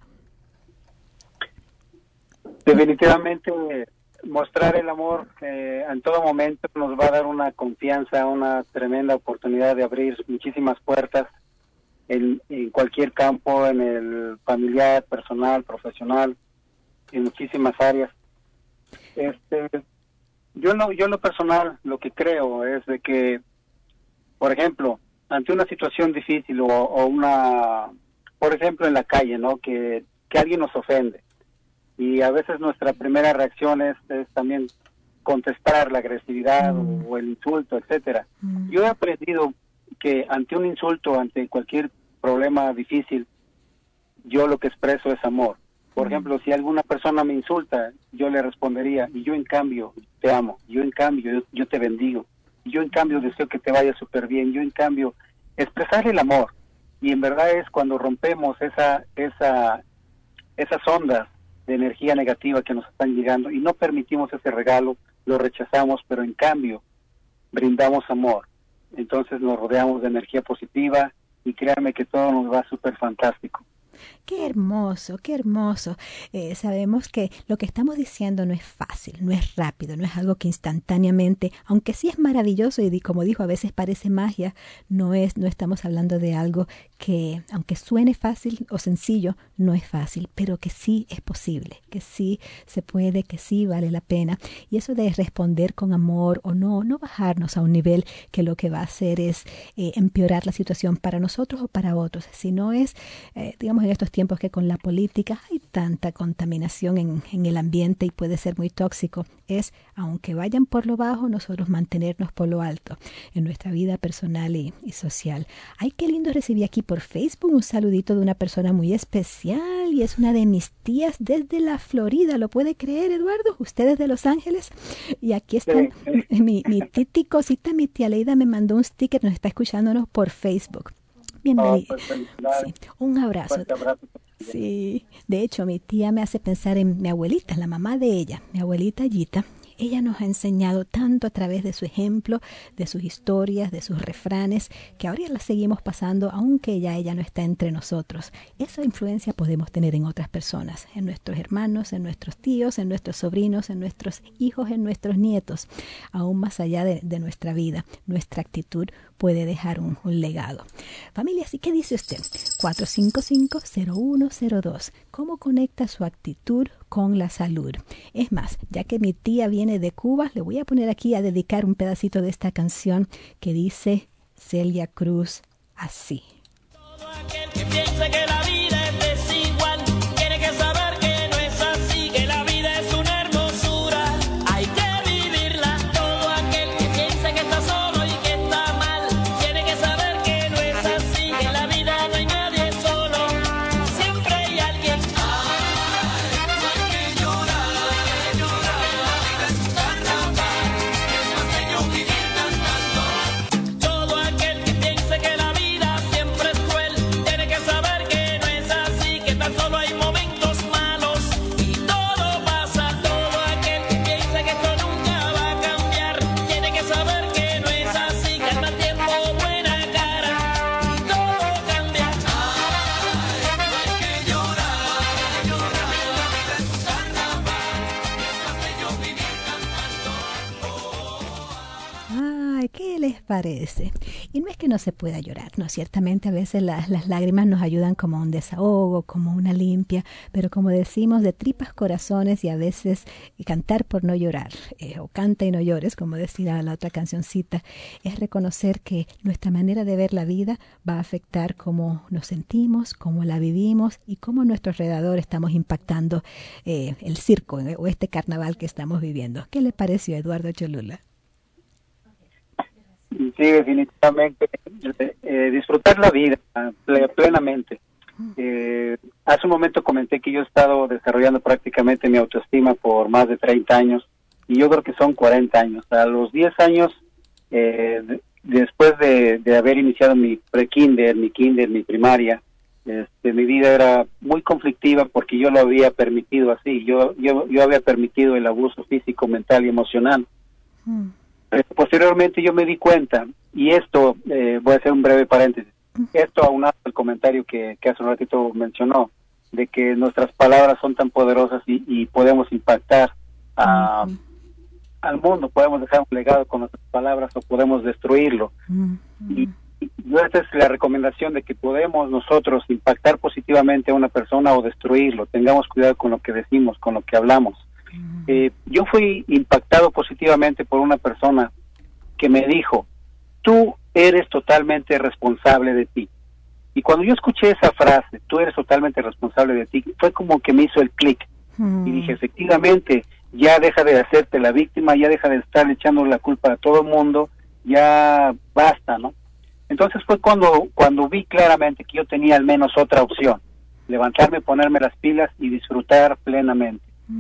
Speaker 3: Definitivamente mostrar el amor eh, en todo momento nos va a dar una confianza, una tremenda oportunidad de abrir muchísimas puertas en, en cualquier campo, en el familiar, personal, profesional, en muchísimas áreas. Este, yo no, yo en lo personal lo que creo es de que, por ejemplo, ante una situación difícil o, o una, por ejemplo, en la calle, ¿no?, que, que alguien nos ofende. Y a veces nuestra primera reacción es, es también contestar la agresividad mm. o, o el insulto, etcétera. Mm. Yo he aprendido que ante un insulto, ante cualquier problema difícil, yo lo que expreso es amor. Por mm. ejemplo, si alguna persona me insulta, yo le respondería, y yo en cambio te amo, yo en cambio yo, yo te bendigo, y yo en cambio deseo que te vaya súper bien, yo en cambio expresar el amor. Y en verdad es cuando rompemos esa esa esas ondas de energía negativa que nos están llegando y no permitimos ese regalo, lo rechazamos, pero en cambio brindamos amor. Entonces nos rodeamos de energía positiva y créanme que todo nos va súper fantástico.
Speaker 2: Qué hermoso, qué hermoso. Eh, sabemos que lo que estamos diciendo no es fácil, no es rápido, no es algo que instantáneamente, aunque sí es maravilloso y como dijo, a veces parece magia, no es, no estamos hablando de algo que, aunque suene fácil o sencillo, no es fácil, pero que sí es posible, que sí se puede, que sí vale la pena. Y eso de responder con amor o no, no bajarnos a un nivel que lo que va a hacer es eh, empeorar la situación para nosotros o para otros, sino es, eh, digamos, en estos tiempos que con la política hay tanta contaminación en, en el ambiente y puede ser muy tóxico, es, aunque vayan por lo bajo, nosotros mantenernos por lo alto en nuestra vida personal y, y social. Ay, qué lindo recibí aquí por Facebook un saludito de una persona muy especial y es una de mis tías desde la Florida, ¿lo puede creer, Eduardo? Ustedes de Los Ángeles. Y aquí están, sí. mi, mi titi cosita, mi tía Leida me mandó un sticker, nos está escuchándonos por Facebook. Bienvenido. Oh, pues, sí, un abrazo. abrazo. Sí, de hecho mi tía me hace pensar en mi abuelita, la mamá de ella, mi abuelita Yita. Ella nos ha enseñado tanto a través de su ejemplo, de sus historias, de sus refranes, que ahora la seguimos pasando, aunque ya ella no está entre nosotros. Esa influencia podemos tener en otras personas, en nuestros hermanos, en nuestros tíos, en nuestros sobrinos, en nuestros hijos, en nuestros nietos, aún más allá de, de nuestra vida. Nuestra actitud puede dejar un, un legado. Familia, ¿sí qué dice usted? cuatro cinco cinco, cero uno cero dos. ¿Cómo conecta su actitud con la salud? Es más, ya que mi tía viene de Cuba, le voy a poner aquí a dedicar un pedacito de esta canción que dice Celia Cruz así.
Speaker 10: Todo aquel que piense que la vida es desigual, tiene que saber que no es así, que la vida es una hermosura, hay que vivirla. Todo aquel que piense que está solo y que está mal, tiene que saber que no es así, que en la vida no hay nadie solo, siempre hay alguien. Ay, no hay que llorar, hay que llorar, la vida es un carnaval, es más que yo vivir cantando. Todo aquel que piense que la vida siempre es cruel, tiene que saber que no es así, que tan solo hay momentos malos y todo pasa. Todo aquel que piense que esto nunca va a cambiar, tiene que saber que no es así, que al mal tiempo buena cara y todo cambia. Ay, no hay que llorar, hay que llorar, la vida es un carnaval, es más que yo vivir cantando.
Speaker 2: Ay, ¿qué les parece? Y no es que no se pueda llorar, no, ciertamente a veces las, las lágrimas nos ayudan como un desahogo, como una limpia, pero como decimos, de tripas corazones y a veces cantar por no llorar, eh, o canta y no llores, como decía la otra cancioncita, es reconocer que nuestra manera de ver la vida va a afectar cómo nos sentimos, cómo la vivimos y cómo a nuestro alrededor estamos impactando eh, el circo eh, o este carnaval que estamos viviendo. ¿Qué le pareció, Eduardo Cholula?
Speaker 3: Sí, definitivamente, eh, disfrutar la vida plenamente. Eh, hace un momento comenté que yo he estado desarrollando prácticamente mi autoestima por más de treinta años y yo creo que son cuarenta años. A los diez años eh, después de, de haber iniciado mi pre-kinder, mi kinder, mi primaria, este, mi vida era muy conflictiva porque yo lo había permitido así. Yo yo, yo había permitido el abuso físico, mental y emocional. Mm. Eh, posteriormente yo me di cuenta, y esto, eh, voy a hacer un breve paréntesis, esto aunado al comentario que, que hace un ratito mencionó, de que nuestras palabras son tan poderosas y, y podemos impactar a, mm. al mundo, podemos dejar un legado con nuestras palabras o podemos destruirlo. Mm. Y, y esta es la recomendación de que podemos nosotros impactar positivamente a una persona o destruirlo. Tengamos cuidado con lo que decimos, con lo que hablamos. Mm. Eh, yo fui impactado positivamente por una persona que me dijo: tú eres totalmente responsable de ti. Y cuando yo escuché esa frase, tú eres totalmente responsable de ti, fue como que me hizo el clic. Mm. Y dije, efectivamente, ya deja de hacerte la víctima, ya deja de estar echando la culpa a todo el mundo, ya basta, ¿no? Entonces fue cuando, cuando vi claramente que yo tenía al menos otra opción: levantarme, ponerme las pilas y disfrutar plenamente.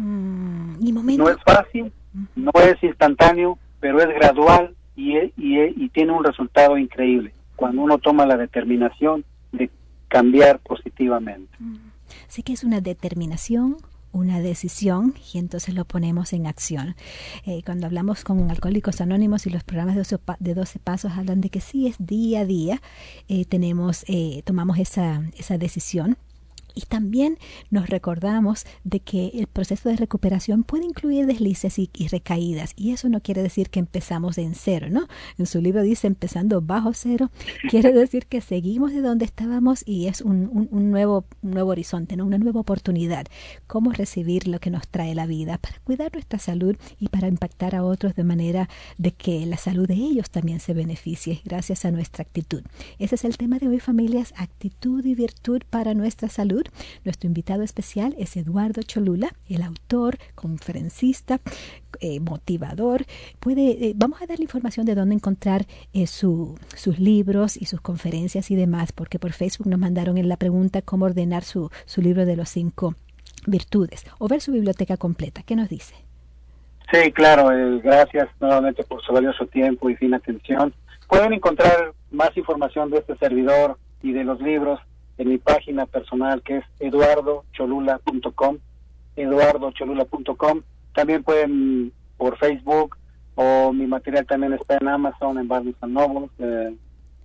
Speaker 2: Mm. ¿Y momento?
Speaker 3: No es fácil, no es instantáneo, pero es gradual y, y, y tiene un resultado increíble cuando uno toma la determinación de cambiar positivamente.
Speaker 2: Sé que es una determinación, una decisión, y entonces lo ponemos en acción. Eh, cuando hablamos con Alcohólicos Anónimos y los programas de doce, de doce pasos hablan de que sí es día a día, eh, tenemos, eh, tomamos esa, esa decisión. Y también nos recordamos de que el proceso de recuperación puede incluir deslices y, y recaídas. Y eso no quiere decir que empezamos en cero, ¿no? En su libro dice empezando bajo cero. Quiere decir que seguimos de donde estábamos y es un, un, un, nuevo, un nuevo horizonte, ¿no? Una nueva oportunidad. Cómo recibir lo que nos trae la vida para cuidar nuestra salud y para impactar a otros de manera de que la salud de ellos también se beneficie gracias a nuestra actitud. Ese es el tema de hoy, familias: actitud y virtud para nuestra salud. Nuestro invitado especial es Eduardo Cholula, el autor, conferencista, eh, motivador. Puede, eh, vamos a dar la información de dónde encontrar eh, su, sus libros y sus conferencias y demás, porque por Facebook nos mandaron en la pregunta cómo ordenar su, su libro de los cinco virtudes o ver su biblioteca completa. ¿Qué nos dice?
Speaker 3: Sí, claro. Eh, gracias nuevamente por su valioso tiempo y fina atención. Pueden encontrar más información de este servidor y de los libros en mi página personal, que es eduardo cholula punto com, eduardo cholula punto com. También pueden por Facebook, o mi material también está en Amazon, en Barnes and Noble. Eh,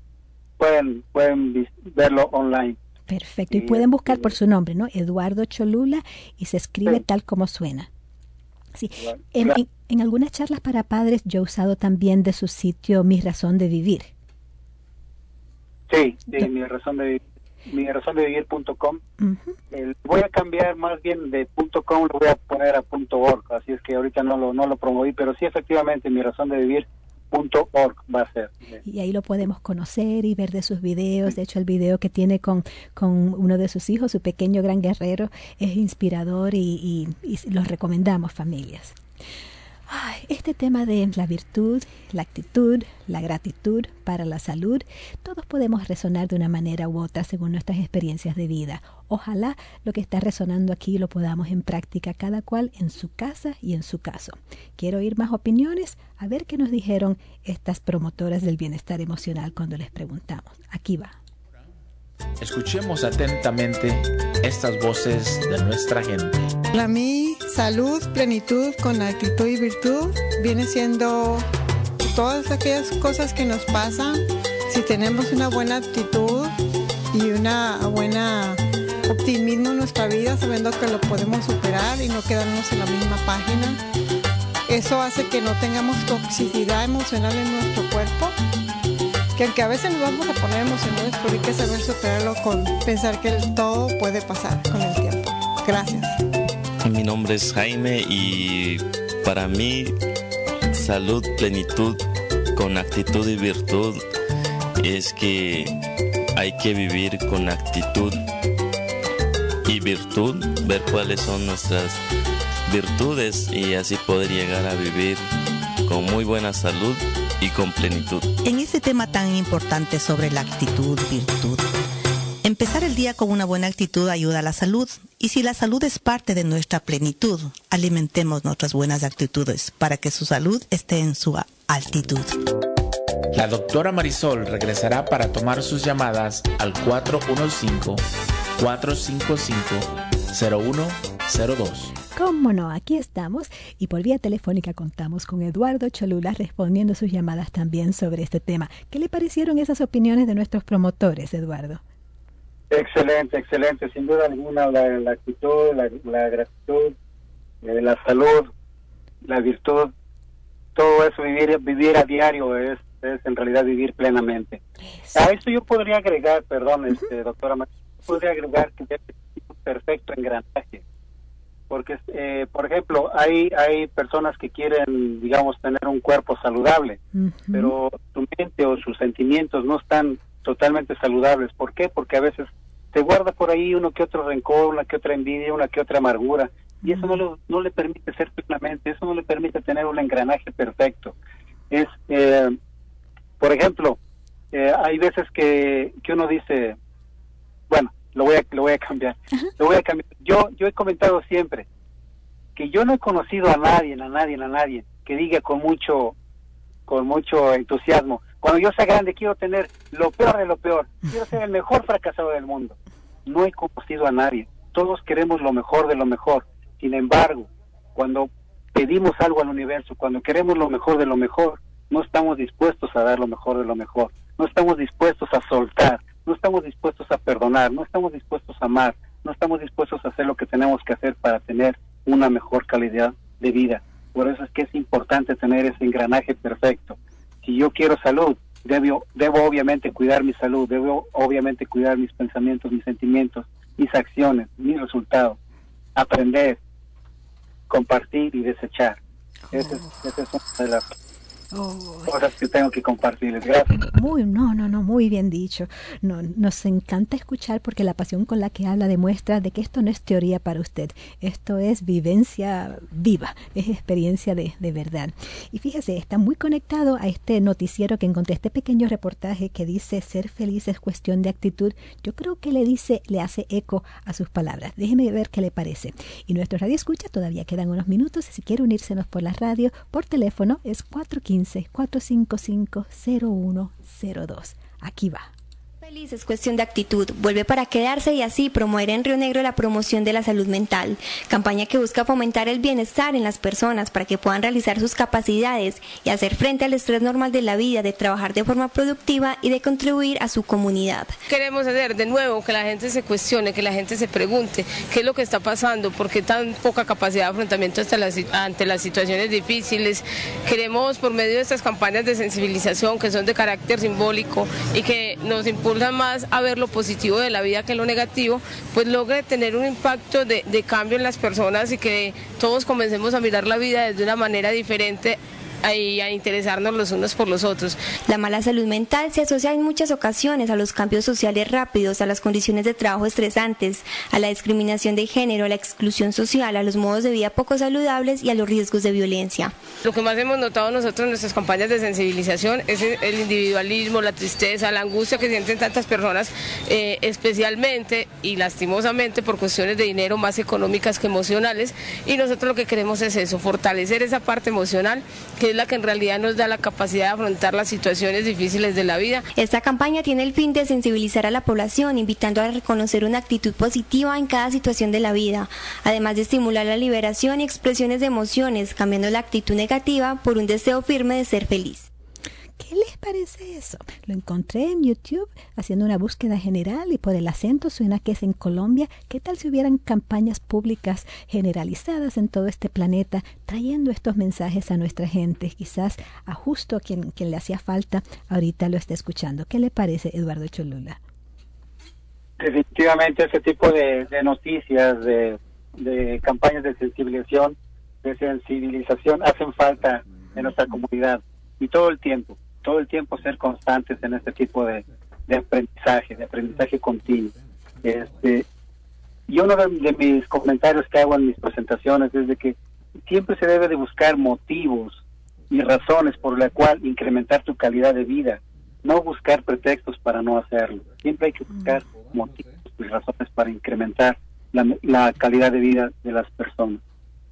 Speaker 3: pueden pueden verlo online.
Speaker 2: Perfecto. Y, y pueden buscar y, por su nombre, ¿no? Eduardo Cholula, y se escribe sí. tal como suena. Sí. Claro. En, en, en algunas charlas para padres yo he usado también de su sitio Mi Razón de Vivir.
Speaker 3: Sí, sí, Mi Razón de Vivir. mi razón de vivir punto com. Uh-huh. eh, voy a cambiar más bien de .com, lo voy a poner a .org, así es que ahorita no lo no lo promoví, pero sí, efectivamente, mi razón de vivir punto org va a ser.
Speaker 2: Y ahí lo podemos conocer y ver de sus videos. De hecho, el video que tiene con, con uno de sus hijos, su pequeño gran guerrero, es inspirador y, y, y los recomendamos, familias. Ay, este tema de la virtud, la actitud, la gratitud para la salud, todos podemos resonar de una manera u otra según nuestras experiencias de vida. Ojalá lo que está resonando aquí lo podamos en práctica cada cual en su casa y en su caso. Quiero oír más opiniones, a ver qué nos dijeron estas promotoras del bienestar emocional cuando les preguntamos. Aquí va.
Speaker 1: Escuchemos atentamente estas voces de nuestra gente.
Speaker 11: Para mí, salud, plenitud con actitud y virtud viene siendo todas aquellas cosas que nos pasan. Si tenemos una buena actitud y una buena optimismo en nuestra vida, sabiendo que lo podemos superar y no quedarnos en la misma página, eso hace que no tengamos toxicidad emocional en nuestro cuerpo. Que aunque a veces nos vamos a poner emocionales, pero hay que saber superarlo con pensar que todo puede pasar con el tiempo. Gracias.
Speaker 12: Mi nombre es Jaime y para mí salud, plenitud con actitud y virtud es que hay que vivir con actitud y virtud, ver cuáles son nuestras virtudes y así poder llegar a vivir con muy buena salud y con plenitud.
Speaker 13: En este tema tan importante sobre la actitud, virtud, empezar el día con una buena actitud ayuda a la salud. Y si la salud es parte de nuestra plenitud, alimentemos nuestras buenas actitudes para que su salud esté en su altitud.
Speaker 1: La doctora Marisol regresará para tomar sus llamadas al cuatro uno cinco, cuatro cinco cinco, cero uno cero dos.
Speaker 2: Cómo no, aquí estamos y por vía telefónica contamos con Eduardo Cholula respondiendo sus llamadas también sobre este tema. ¿Qué le parecieron esas opiniones de nuestros promotores, Eduardo?
Speaker 3: Excelente, excelente, sin duda alguna, la, la actitud, la, la gratitud, eh, la salud, la virtud, todo eso, vivir vivir a diario es, es en realidad vivir plenamente. Eso. A esto yo podría agregar, perdón, uh-huh. este, doctora, podría agregar que es un perfecto engranaje. Porque, eh, por ejemplo, hay hay personas que quieren, digamos, tener un cuerpo saludable, uh-huh. pero su mente o sus sentimientos no están totalmente saludables. ¿Por qué? Porque a veces se guarda por ahí uno que otro rencor, una que otra envidia, una que otra amargura, y eso no le, no le permite ser plenamente, eso no le permite tener un engranaje perfecto. Es, eh, por ejemplo, eh, hay veces que, que uno dice, bueno, lo voy a lo voy a cambiar, uh-huh. lo voy a cambiar. Yo yo he comentado siempre que yo no he conocido a nadie, a nadie, a nadie que diga con mucho con mucho entusiasmo, cuando yo sea grande quiero tener lo peor de lo peor, quiero ser el mejor fracasado del mundo. No he conocido a nadie. Todos queremos lo mejor de lo mejor. Sin embargo, cuando pedimos algo al universo, cuando queremos lo mejor de lo mejor, no estamos dispuestos a dar lo mejor de lo mejor. No estamos dispuestos a soltar. No estamos dispuestos a perdonar, no estamos dispuestos a amar, no estamos dispuestos a hacer lo que tenemos que hacer para tener una mejor calidad de vida. Por eso es que es importante tener ese engranaje perfecto. Si yo quiero salud, debo, debo obviamente cuidar mi salud, debo obviamente cuidar mis pensamientos, mis sentimientos, mis acciones, mis resultados, aprender, compartir y desechar. Oh. Esa es, esa es una de las Oh. cosas que tengo que compartirles. Gracias.
Speaker 2: Muy, no, no, no, muy bien dicho. No, nos encanta escuchar porque la pasión con la que habla demuestra de que esto no es teoría para usted, esto es vivencia viva, es experiencia de, de verdad. Y fíjese, está muy conectado a este noticiero que encontré, este pequeño reportaje que dice ser feliz es cuestión de actitud. Yo creo que le dice, le hace eco a sus palabras. Déjeme ver qué le parece. Y nuestro radio escucha, todavía quedan unos minutos. Si quiere unírsenos por la radio, por teléfono es cuatro uno cinco, cuatro cinco cinco, cero uno cero dos. Aquí va.
Speaker 14: Feliz es cuestión de actitud, vuelve para quedarse y así promover en Río Negro la promoción de la salud mental, campaña que busca fomentar el bienestar en las personas para que puedan realizar sus capacidades y hacer frente al estrés normal de la vida, de trabajar de forma productiva y de contribuir a su comunidad.
Speaker 15: Queremos hacer de nuevo que la gente se cuestione, que la gente se pregunte qué es lo que está pasando, por qué tan poca capacidad de afrontamiento ante las, ante las situaciones difíciles. Queremos por medio de estas campañas de sensibilización que son de carácter simbólico y que nos impulsan más a ver lo positivo de la vida que lo negativo, pues logre tener un impacto de, de cambio en las personas y que todos comencemos a mirar la vida desde una manera diferente y a interesarnos los unos por los otros.
Speaker 14: La mala salud mental se asocia en muchas ocasiones a los cambios sociales rápidos, a las condiciones de trabajo estresantes, a la discriminación de género, a la exclusión social, a los modos de vida poco saludables y a los riesgos de violencia.
Speaker 15: Lo que más hemos notado nosotros en nuestras campañas de sensibilización es el individualismo, la tristeza, la angustia que sienten tantas personas, eh, especialmente y lastimosamente por cuestiones de dinero más económicas que emocionales, y nosotros lo que queremos es eso, fortalecer esa parte emocional que es la que en realidad nos da la capacidad de afrontar las situaciones difíciles de la vida.
Speaker 14: Esta campaña tiene el fin de sensibilizar a la población, invitando a reconocer una actitud positiva en cada situación de la vida, además de estimular la liberación y expresiones de emociones, cambiando la actitud negativa por un deseo firme de ser feliz.
Speaker 2: ¿Qué les parece eso? Lo encontré en YouTube haciendo una búsqueda general y por el acento suena que es en Colombia. ¿Qué tal si hubieran campañas públicas generalizadas en todo este planeta trayendo estos mensajes a nuestra gente? Quizás a justo a quien, quien le hacía falta ahorita lo esté escuchando. ¿Qué le parece, Eduardo Cholula?
Speaker 3: Definitivamente ese tipo de, de noticias, de, de campañas de sensibilización, de sensibilización hacen falta en nuestra comunidad y todo el tiempo. todo el tiempo ser constantes en este tipo de, de aprendizaje, de aprendizaje continuo. Este, y uno de, de mis comentarios que hago en mis presentaciones es de que siempre se debe de buscar motivos y razones por la cual incrementar tu calidad de vida, no buscar pretextos para no hacerlo. Siempre hay que buscar motivos y razones para incrementar la, la calidad de vida de las personas.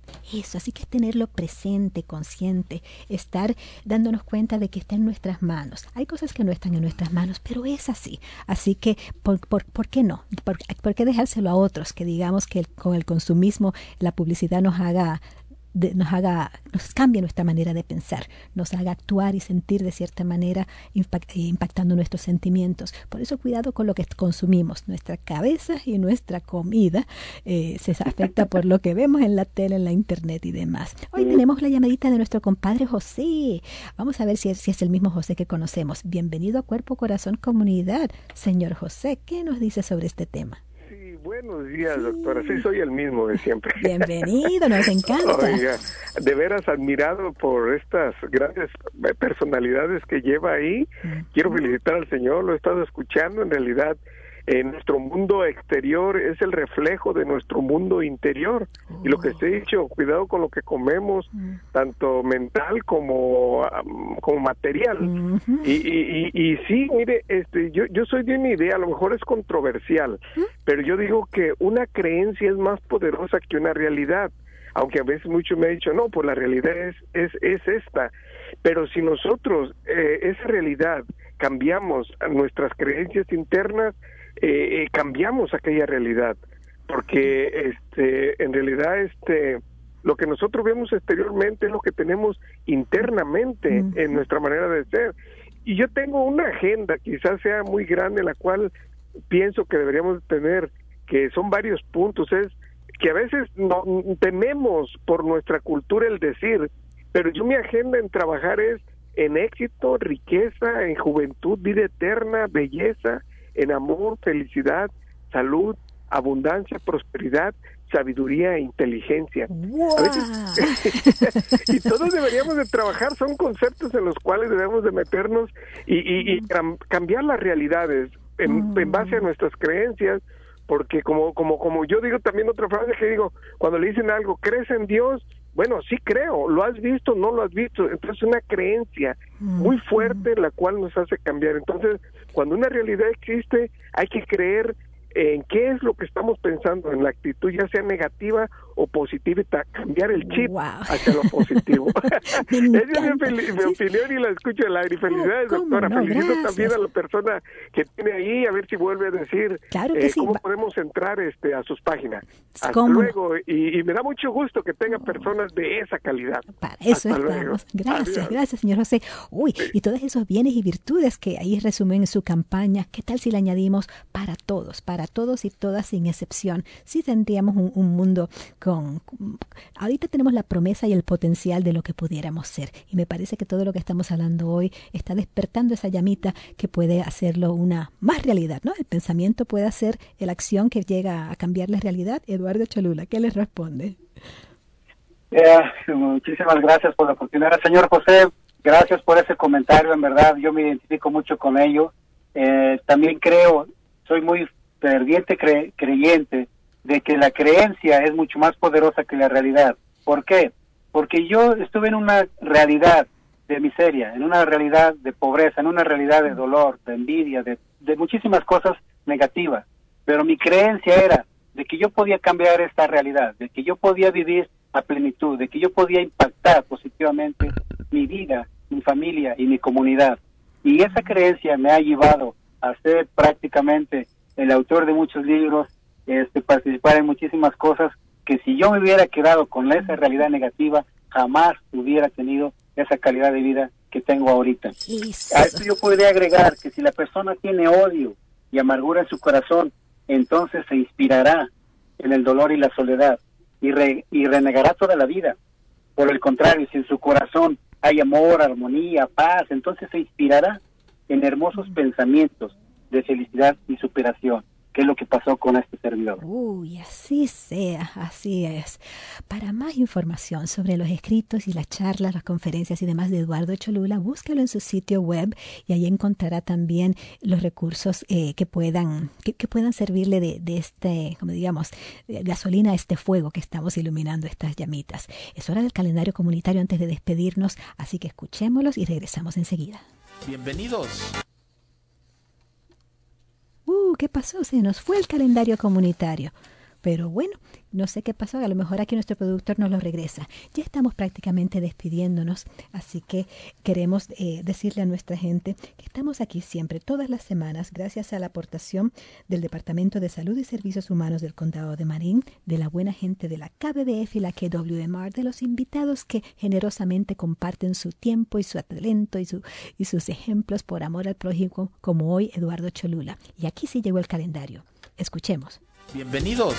Speaker 2: Eso, así que es tenerlo presente, consciente, estar dándonos cuenta de que está en nuestras manos. Hay cosas que no están en nuestras manos, pero es así. Así que, ¿por, por, ¿por qué no? ¿Por, ¿Por qué dejárselo a otros? Que digamos que el, con el consumismo la publicidad nos haga... De, nos haga, nos cambie nuestra manera de pensar, nos haga actuar y sentir de cierta manera, impact, impactando nuestros sentimientos. Por eso cuidado con lo que consumimos. Nuestra cabeza y nuestra comida eh, se afecta por lo que vemos en la tele, en la internet y demás. Hoy tenemos la llamadita de nuestro compadre José. Vamos a ver si es, si es el mismo José que conocemos. Bienvenido a Cuerpo Corazón Comunidad. Señor José, ¿qué nos dice sobre este tema?
Speaker 16: Buenos días, doctora. Sí, soy el mismo de siempre.
Speaker 2: Bienvenido, nos encanta.
Speaker 16: Oiga, de veras admirado por estas grandes personalidades que lleva ahí. Quiero felicitar al Señor, lo he estado escuchando. En realidad, eh, nuestro mundo exterior es el reflejo de nuestro mundo interior. Oh. Y lo que se ha dicho, cuidado con lo que comemos, mm. tanto mental como, um, como material. Mm-hmm. y, y, y, y sí, mire, este, yo, yo soy de una idea, a lo mejor es controversial, ¿Mm? pero yo digo que una creencia es más poderosa que una realidad. Aunque a veces muchos me han dicho, no, pues la realidad es, es, es esta. Pero si nosotros eh, esa realidad cambiamos a nuestras creencias internas, eh, eh, cambiamos aquella realidad. Porque este, en realidad este, lo que nosotros vemos exteriormente es lo que tenemos internamente uh-huh. en nuestra manera de ser. Y yo tengo una agenda, quizás sea muy grande, la cual pienso que deberíamos tener, que son varios puntos, es que a veces no tememos por nuestra cultura el decir, pero yo mi agenda en trabajar es en éxito, riqueza, en juventud, vida eterna, belleza, en amor, felicidad, salud, abundancia, prosperidad, sabiduría e inteligencia.
Speaker 2: Wow.
Speaker 16: A veces, y todos deberíamos de trabajar, son conceptos en los cuales debemos de meternos y, y, y cambiar las realidades en, mm. en base a nuestras creencias. Porque como como como yo digo también otra frase que digo, cuando le dicen algo, ¿crees en Dios? Bueno, sí creo, ¿lo has visto? No lo has visto. Entonces una creencia muy fuerte la cual nos hace cambiar. Entonces, cuando una realidad existe, hay que creer en qué es lo que estamos pensando, en la actitud, ya sea negativa o positiva, y cambiar el chip wow. hacia lo positivo. Esa es mi, mi opinión y la escucho al aire. Felicidades, doctora. No, felicito gracias. También a la persona que tiene ahí, a ver si vuelve a decir
Speaker 2: claro que
Speaker 16: eh,
Speaker 2: sí.
Speaker 16: cómo podemos entrar este, a sus páginas. Hasta
Speaker 2: ¿Cómo?
Speaker 16: luego. Y, y me da mucho gusto que tenga personas de esa calidad.
Speaker 2: Para eso
Speaker 16: Hasta
Speaker 2: estamos.
Speaker 16: Luego.
Speaker 2: Gracias,
Speaker 16: Adiós.
Speaker 2: gracias, señor José. Uy, y todos esos bienes y virtudes que ahí resumen en su campaña, ¿qué tal si le añadimos para todos, para todos y todas sin excepción? Sí tendríamos un, un mundo con... Ahorita tenemos la promesa y el potencial de lo que pudiéramos ser. Y me parece que todo lo que estamos hablando hoy está despertando esa llamita que puede hacerlo una más realidad, ¿no? El pensamiento puede hacer la acción que llega a cambiar la realidad. Eduardo Cholula, ¿qué les responde?
Speaker 3: Eh, muchísimas gracias por la oportunidad. Señor José, gracias por ese comentario. En verdad, yo me identifico mucho con ello. Eh, también creo, soy muy ferviente cre- creyente de que la creencia es mucho más poderosa que la realidad. ¿Por qué? Porque yo estuve en una realidad de miseria, en una realidad de pobreza, en una realidad de dolor, de envidia, de, de muchísimas cosas negativas. Pero mi creencia era de que yo podía cambiar esta realidad, de que yo podía vivir a plenitud, de que yo podía impactar positivamente mi vida, mi familia y mi comunidad. Y esa creencia me ha llevado a ser prácticamente el autor de muchos libros, este, participar en muchísimas cosas que si yo me hubiera quedado con esa realidad negativa, jamás hubiera tenido esa calidad de vida que tengo ahorita.
Speaker 2: Eso.
Speaker 3: A esto yo podría agregar que si la persona tiene odio y amargura en su corazón, entonces se inspirará en el dolor y la soledad y, re, y renegará toda la vida. Por el contrario, si en su corazón hay amor, armonía, paz, entonces se inspirará en hermosos pensamientos de felicidad y superación, que es lo que pasó con este servidor.
Speaker 2: Uy, así sea, así es. Para más información sobre los escritos y las charlas, las conferencias y demás de Eduardo Cholula, búscalo en su sitio web y ahí encontrará también los recursos eh, que puedan que, que puedan servirle de, de este, como digamos, de gasolina a este fuego que estamos iluminando estas llamitas. Es hora del calendario comunitario antes de despedirnos, así que escuchémoslos y regresamos enseguida.
Speaker 1: Bienvenidos.
Speaker 2: Uh, ¿qué pasó? Se nos fue el calendario comunitario. pero bueno, no sé qué pasó, a lo mejor aquí nuestro productor nos lo regresa. Ya estamos prácticamente despidiéndonos, así que queremos eh, decirle a nuestra gente que estamos aquí siempre, todas las semanas, gracias a la aportación del Departamento de Salud y Servicios Humanos del Condado de Marin, de la buena gente de la K B B F y la K W M R, de los invitados que generosamente comparten su tiempo y su talento y, su, y sus ejemplos por amor al prójimo, como hoy Eduardo Cholula. Y aquí sí llegó el calendario. Escuchemos.
Speaker 1: Bienvenidos.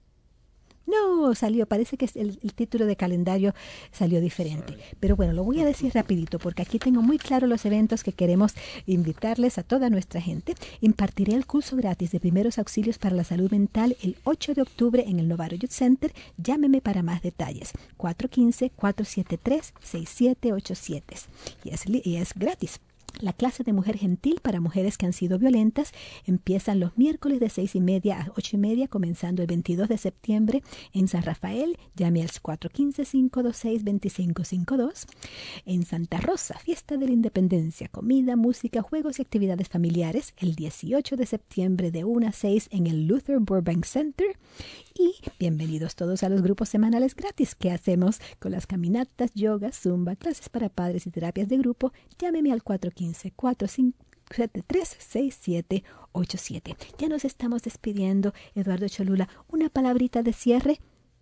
Speaker 2: No, salió, parece que el, el título de calendario salió diferente. Pero bueno, lo voy a decir rapidito porque aquí tengo muy claro los eventos que queremos invitarles a toda nuestra gente. Impartiré el curso gratis de primeros auxilios para la salud mental el ocho de octubre en el Novato Youth Center. Llámeme para más detalles. cuatro uno cinco, cuatro siete tres, seis siete ocho siete. Y es, y es gratis. La clase de Mujer Gentil para mujeres que han sido violentas empiezan los miércoles de seis y media a ocho y media, comenzando el veintidós de septiembre en San Rafael. Llame al cuatro uno cinco, cinco dos seis, dos cinco cinco dos. En Santa Rosa, Fiesta de la Independencia, comida, música, juegos y actividades familiares, el dieciocho de septiembre de una a seis en el Luther Burbank Center. Y bienvenidos todos a los grupos semanales gratis que hacemos con las caminatas, yoga, zumba, clases para padres y terapias de grupo. Llámeme al cuatro uno cinco, cuatro cinco siete tres, seis siete ocho siete. Ya nos estamos despidiendo. Eduardo Cholula, una palabrita de cierre.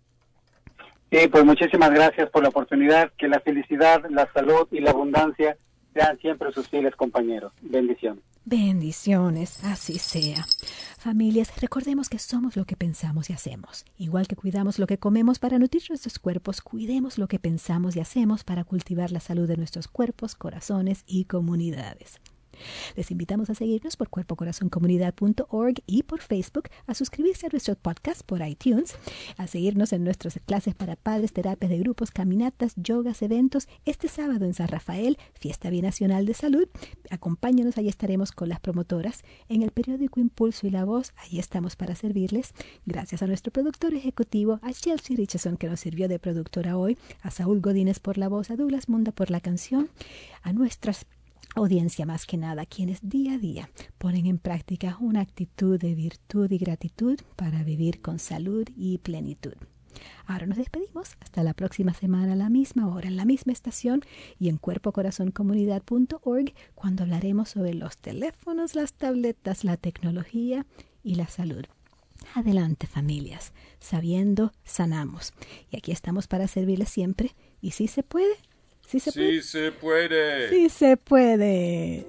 Speaker 3: Sí, pues muchísimas gracias por la oportunidad. Que la felicidad, la salud y la abundancia sean siempre sus fieles compañeros. Bendiciones.
Speaker 2: Bendiciones, así sea. Familias, recordemos que somos lo que pensamos y hacemos. Igual que cuidamos lo que comemos para nutrir nuestros cuerpos, cuidemos lo que pensamos y hacemos para cultivar la salud de nuestros cuerpos, corazones y comunidades. Les invitamos a seguirnos por cuerpo corazón comunidad punto org y por Facebook, a suscribirse a nuestros podcasts por iTunes, a seguirnos en nuestras clases para padres, terapias de grupos, caminatas, yogas, eventos. Este sábado en San Rafael, Fiesta Binacional de Salud. Acompáñanos, ahí estaremos con las promotoras. En el periódico Impulso y La Voz, ahí estamos para servirles. Gracias a nuestro productor ejecutivo, a Chelsea Richardson, que nos sirvió de productora hoy, a Saúl Godínez por la voz, a Douglas Munda por la canción, a nuestras audiencia más que nada, quienes día a día ponen en práctica una actitud de virtud y gratitud para vivir con salud y plenitud. Ahora nos despedimos. Hasta la próxima semana a la misma hora, en la misma estación y en cuerpo corazón comunidad punto org, cuando hablaremos sobre los teléfonos, las tabletas, la tecnología y la salud. Adelante, familias. Sabiendo, sanamos. Y aquí estamos para servirles siempre. Y si se puede, ¿Sí se puede?
Speaker 17: Sí se puede.
Speaker 2: Sí se puede.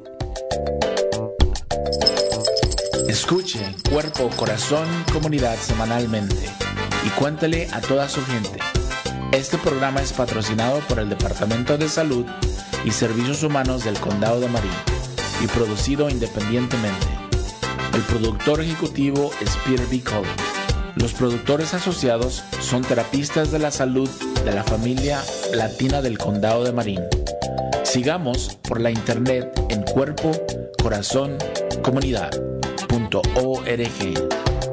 Speaker 1: Escuche Cuerpo, Corazón, Comunidad semanalmente y cuéntele a toda su gente. Este programa es patrocinado por el Departamento de Salud y Servicios Humanos del Condado de Marin y producido independientemente. El productor ejecutivo es Peter B. Collins. Los productores asociados son terapistas de la salud de la familia latina del Condado de Marin. Sigamos por la internet en cuerpo corazón comunidad punto org.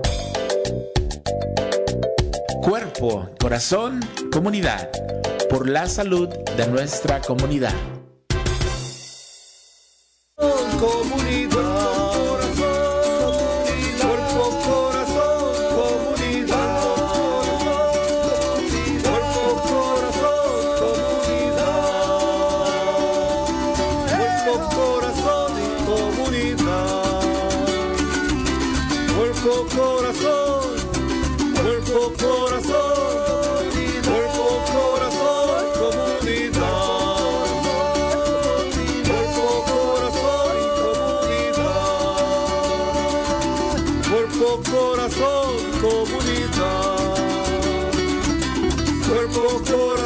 Speaker 1: Cuerpo, corazón, comunidad, por la salud de nuestra comunidad.
Speaker 10: Comunidad. Corazón, comunidad, cuerpo, corazón.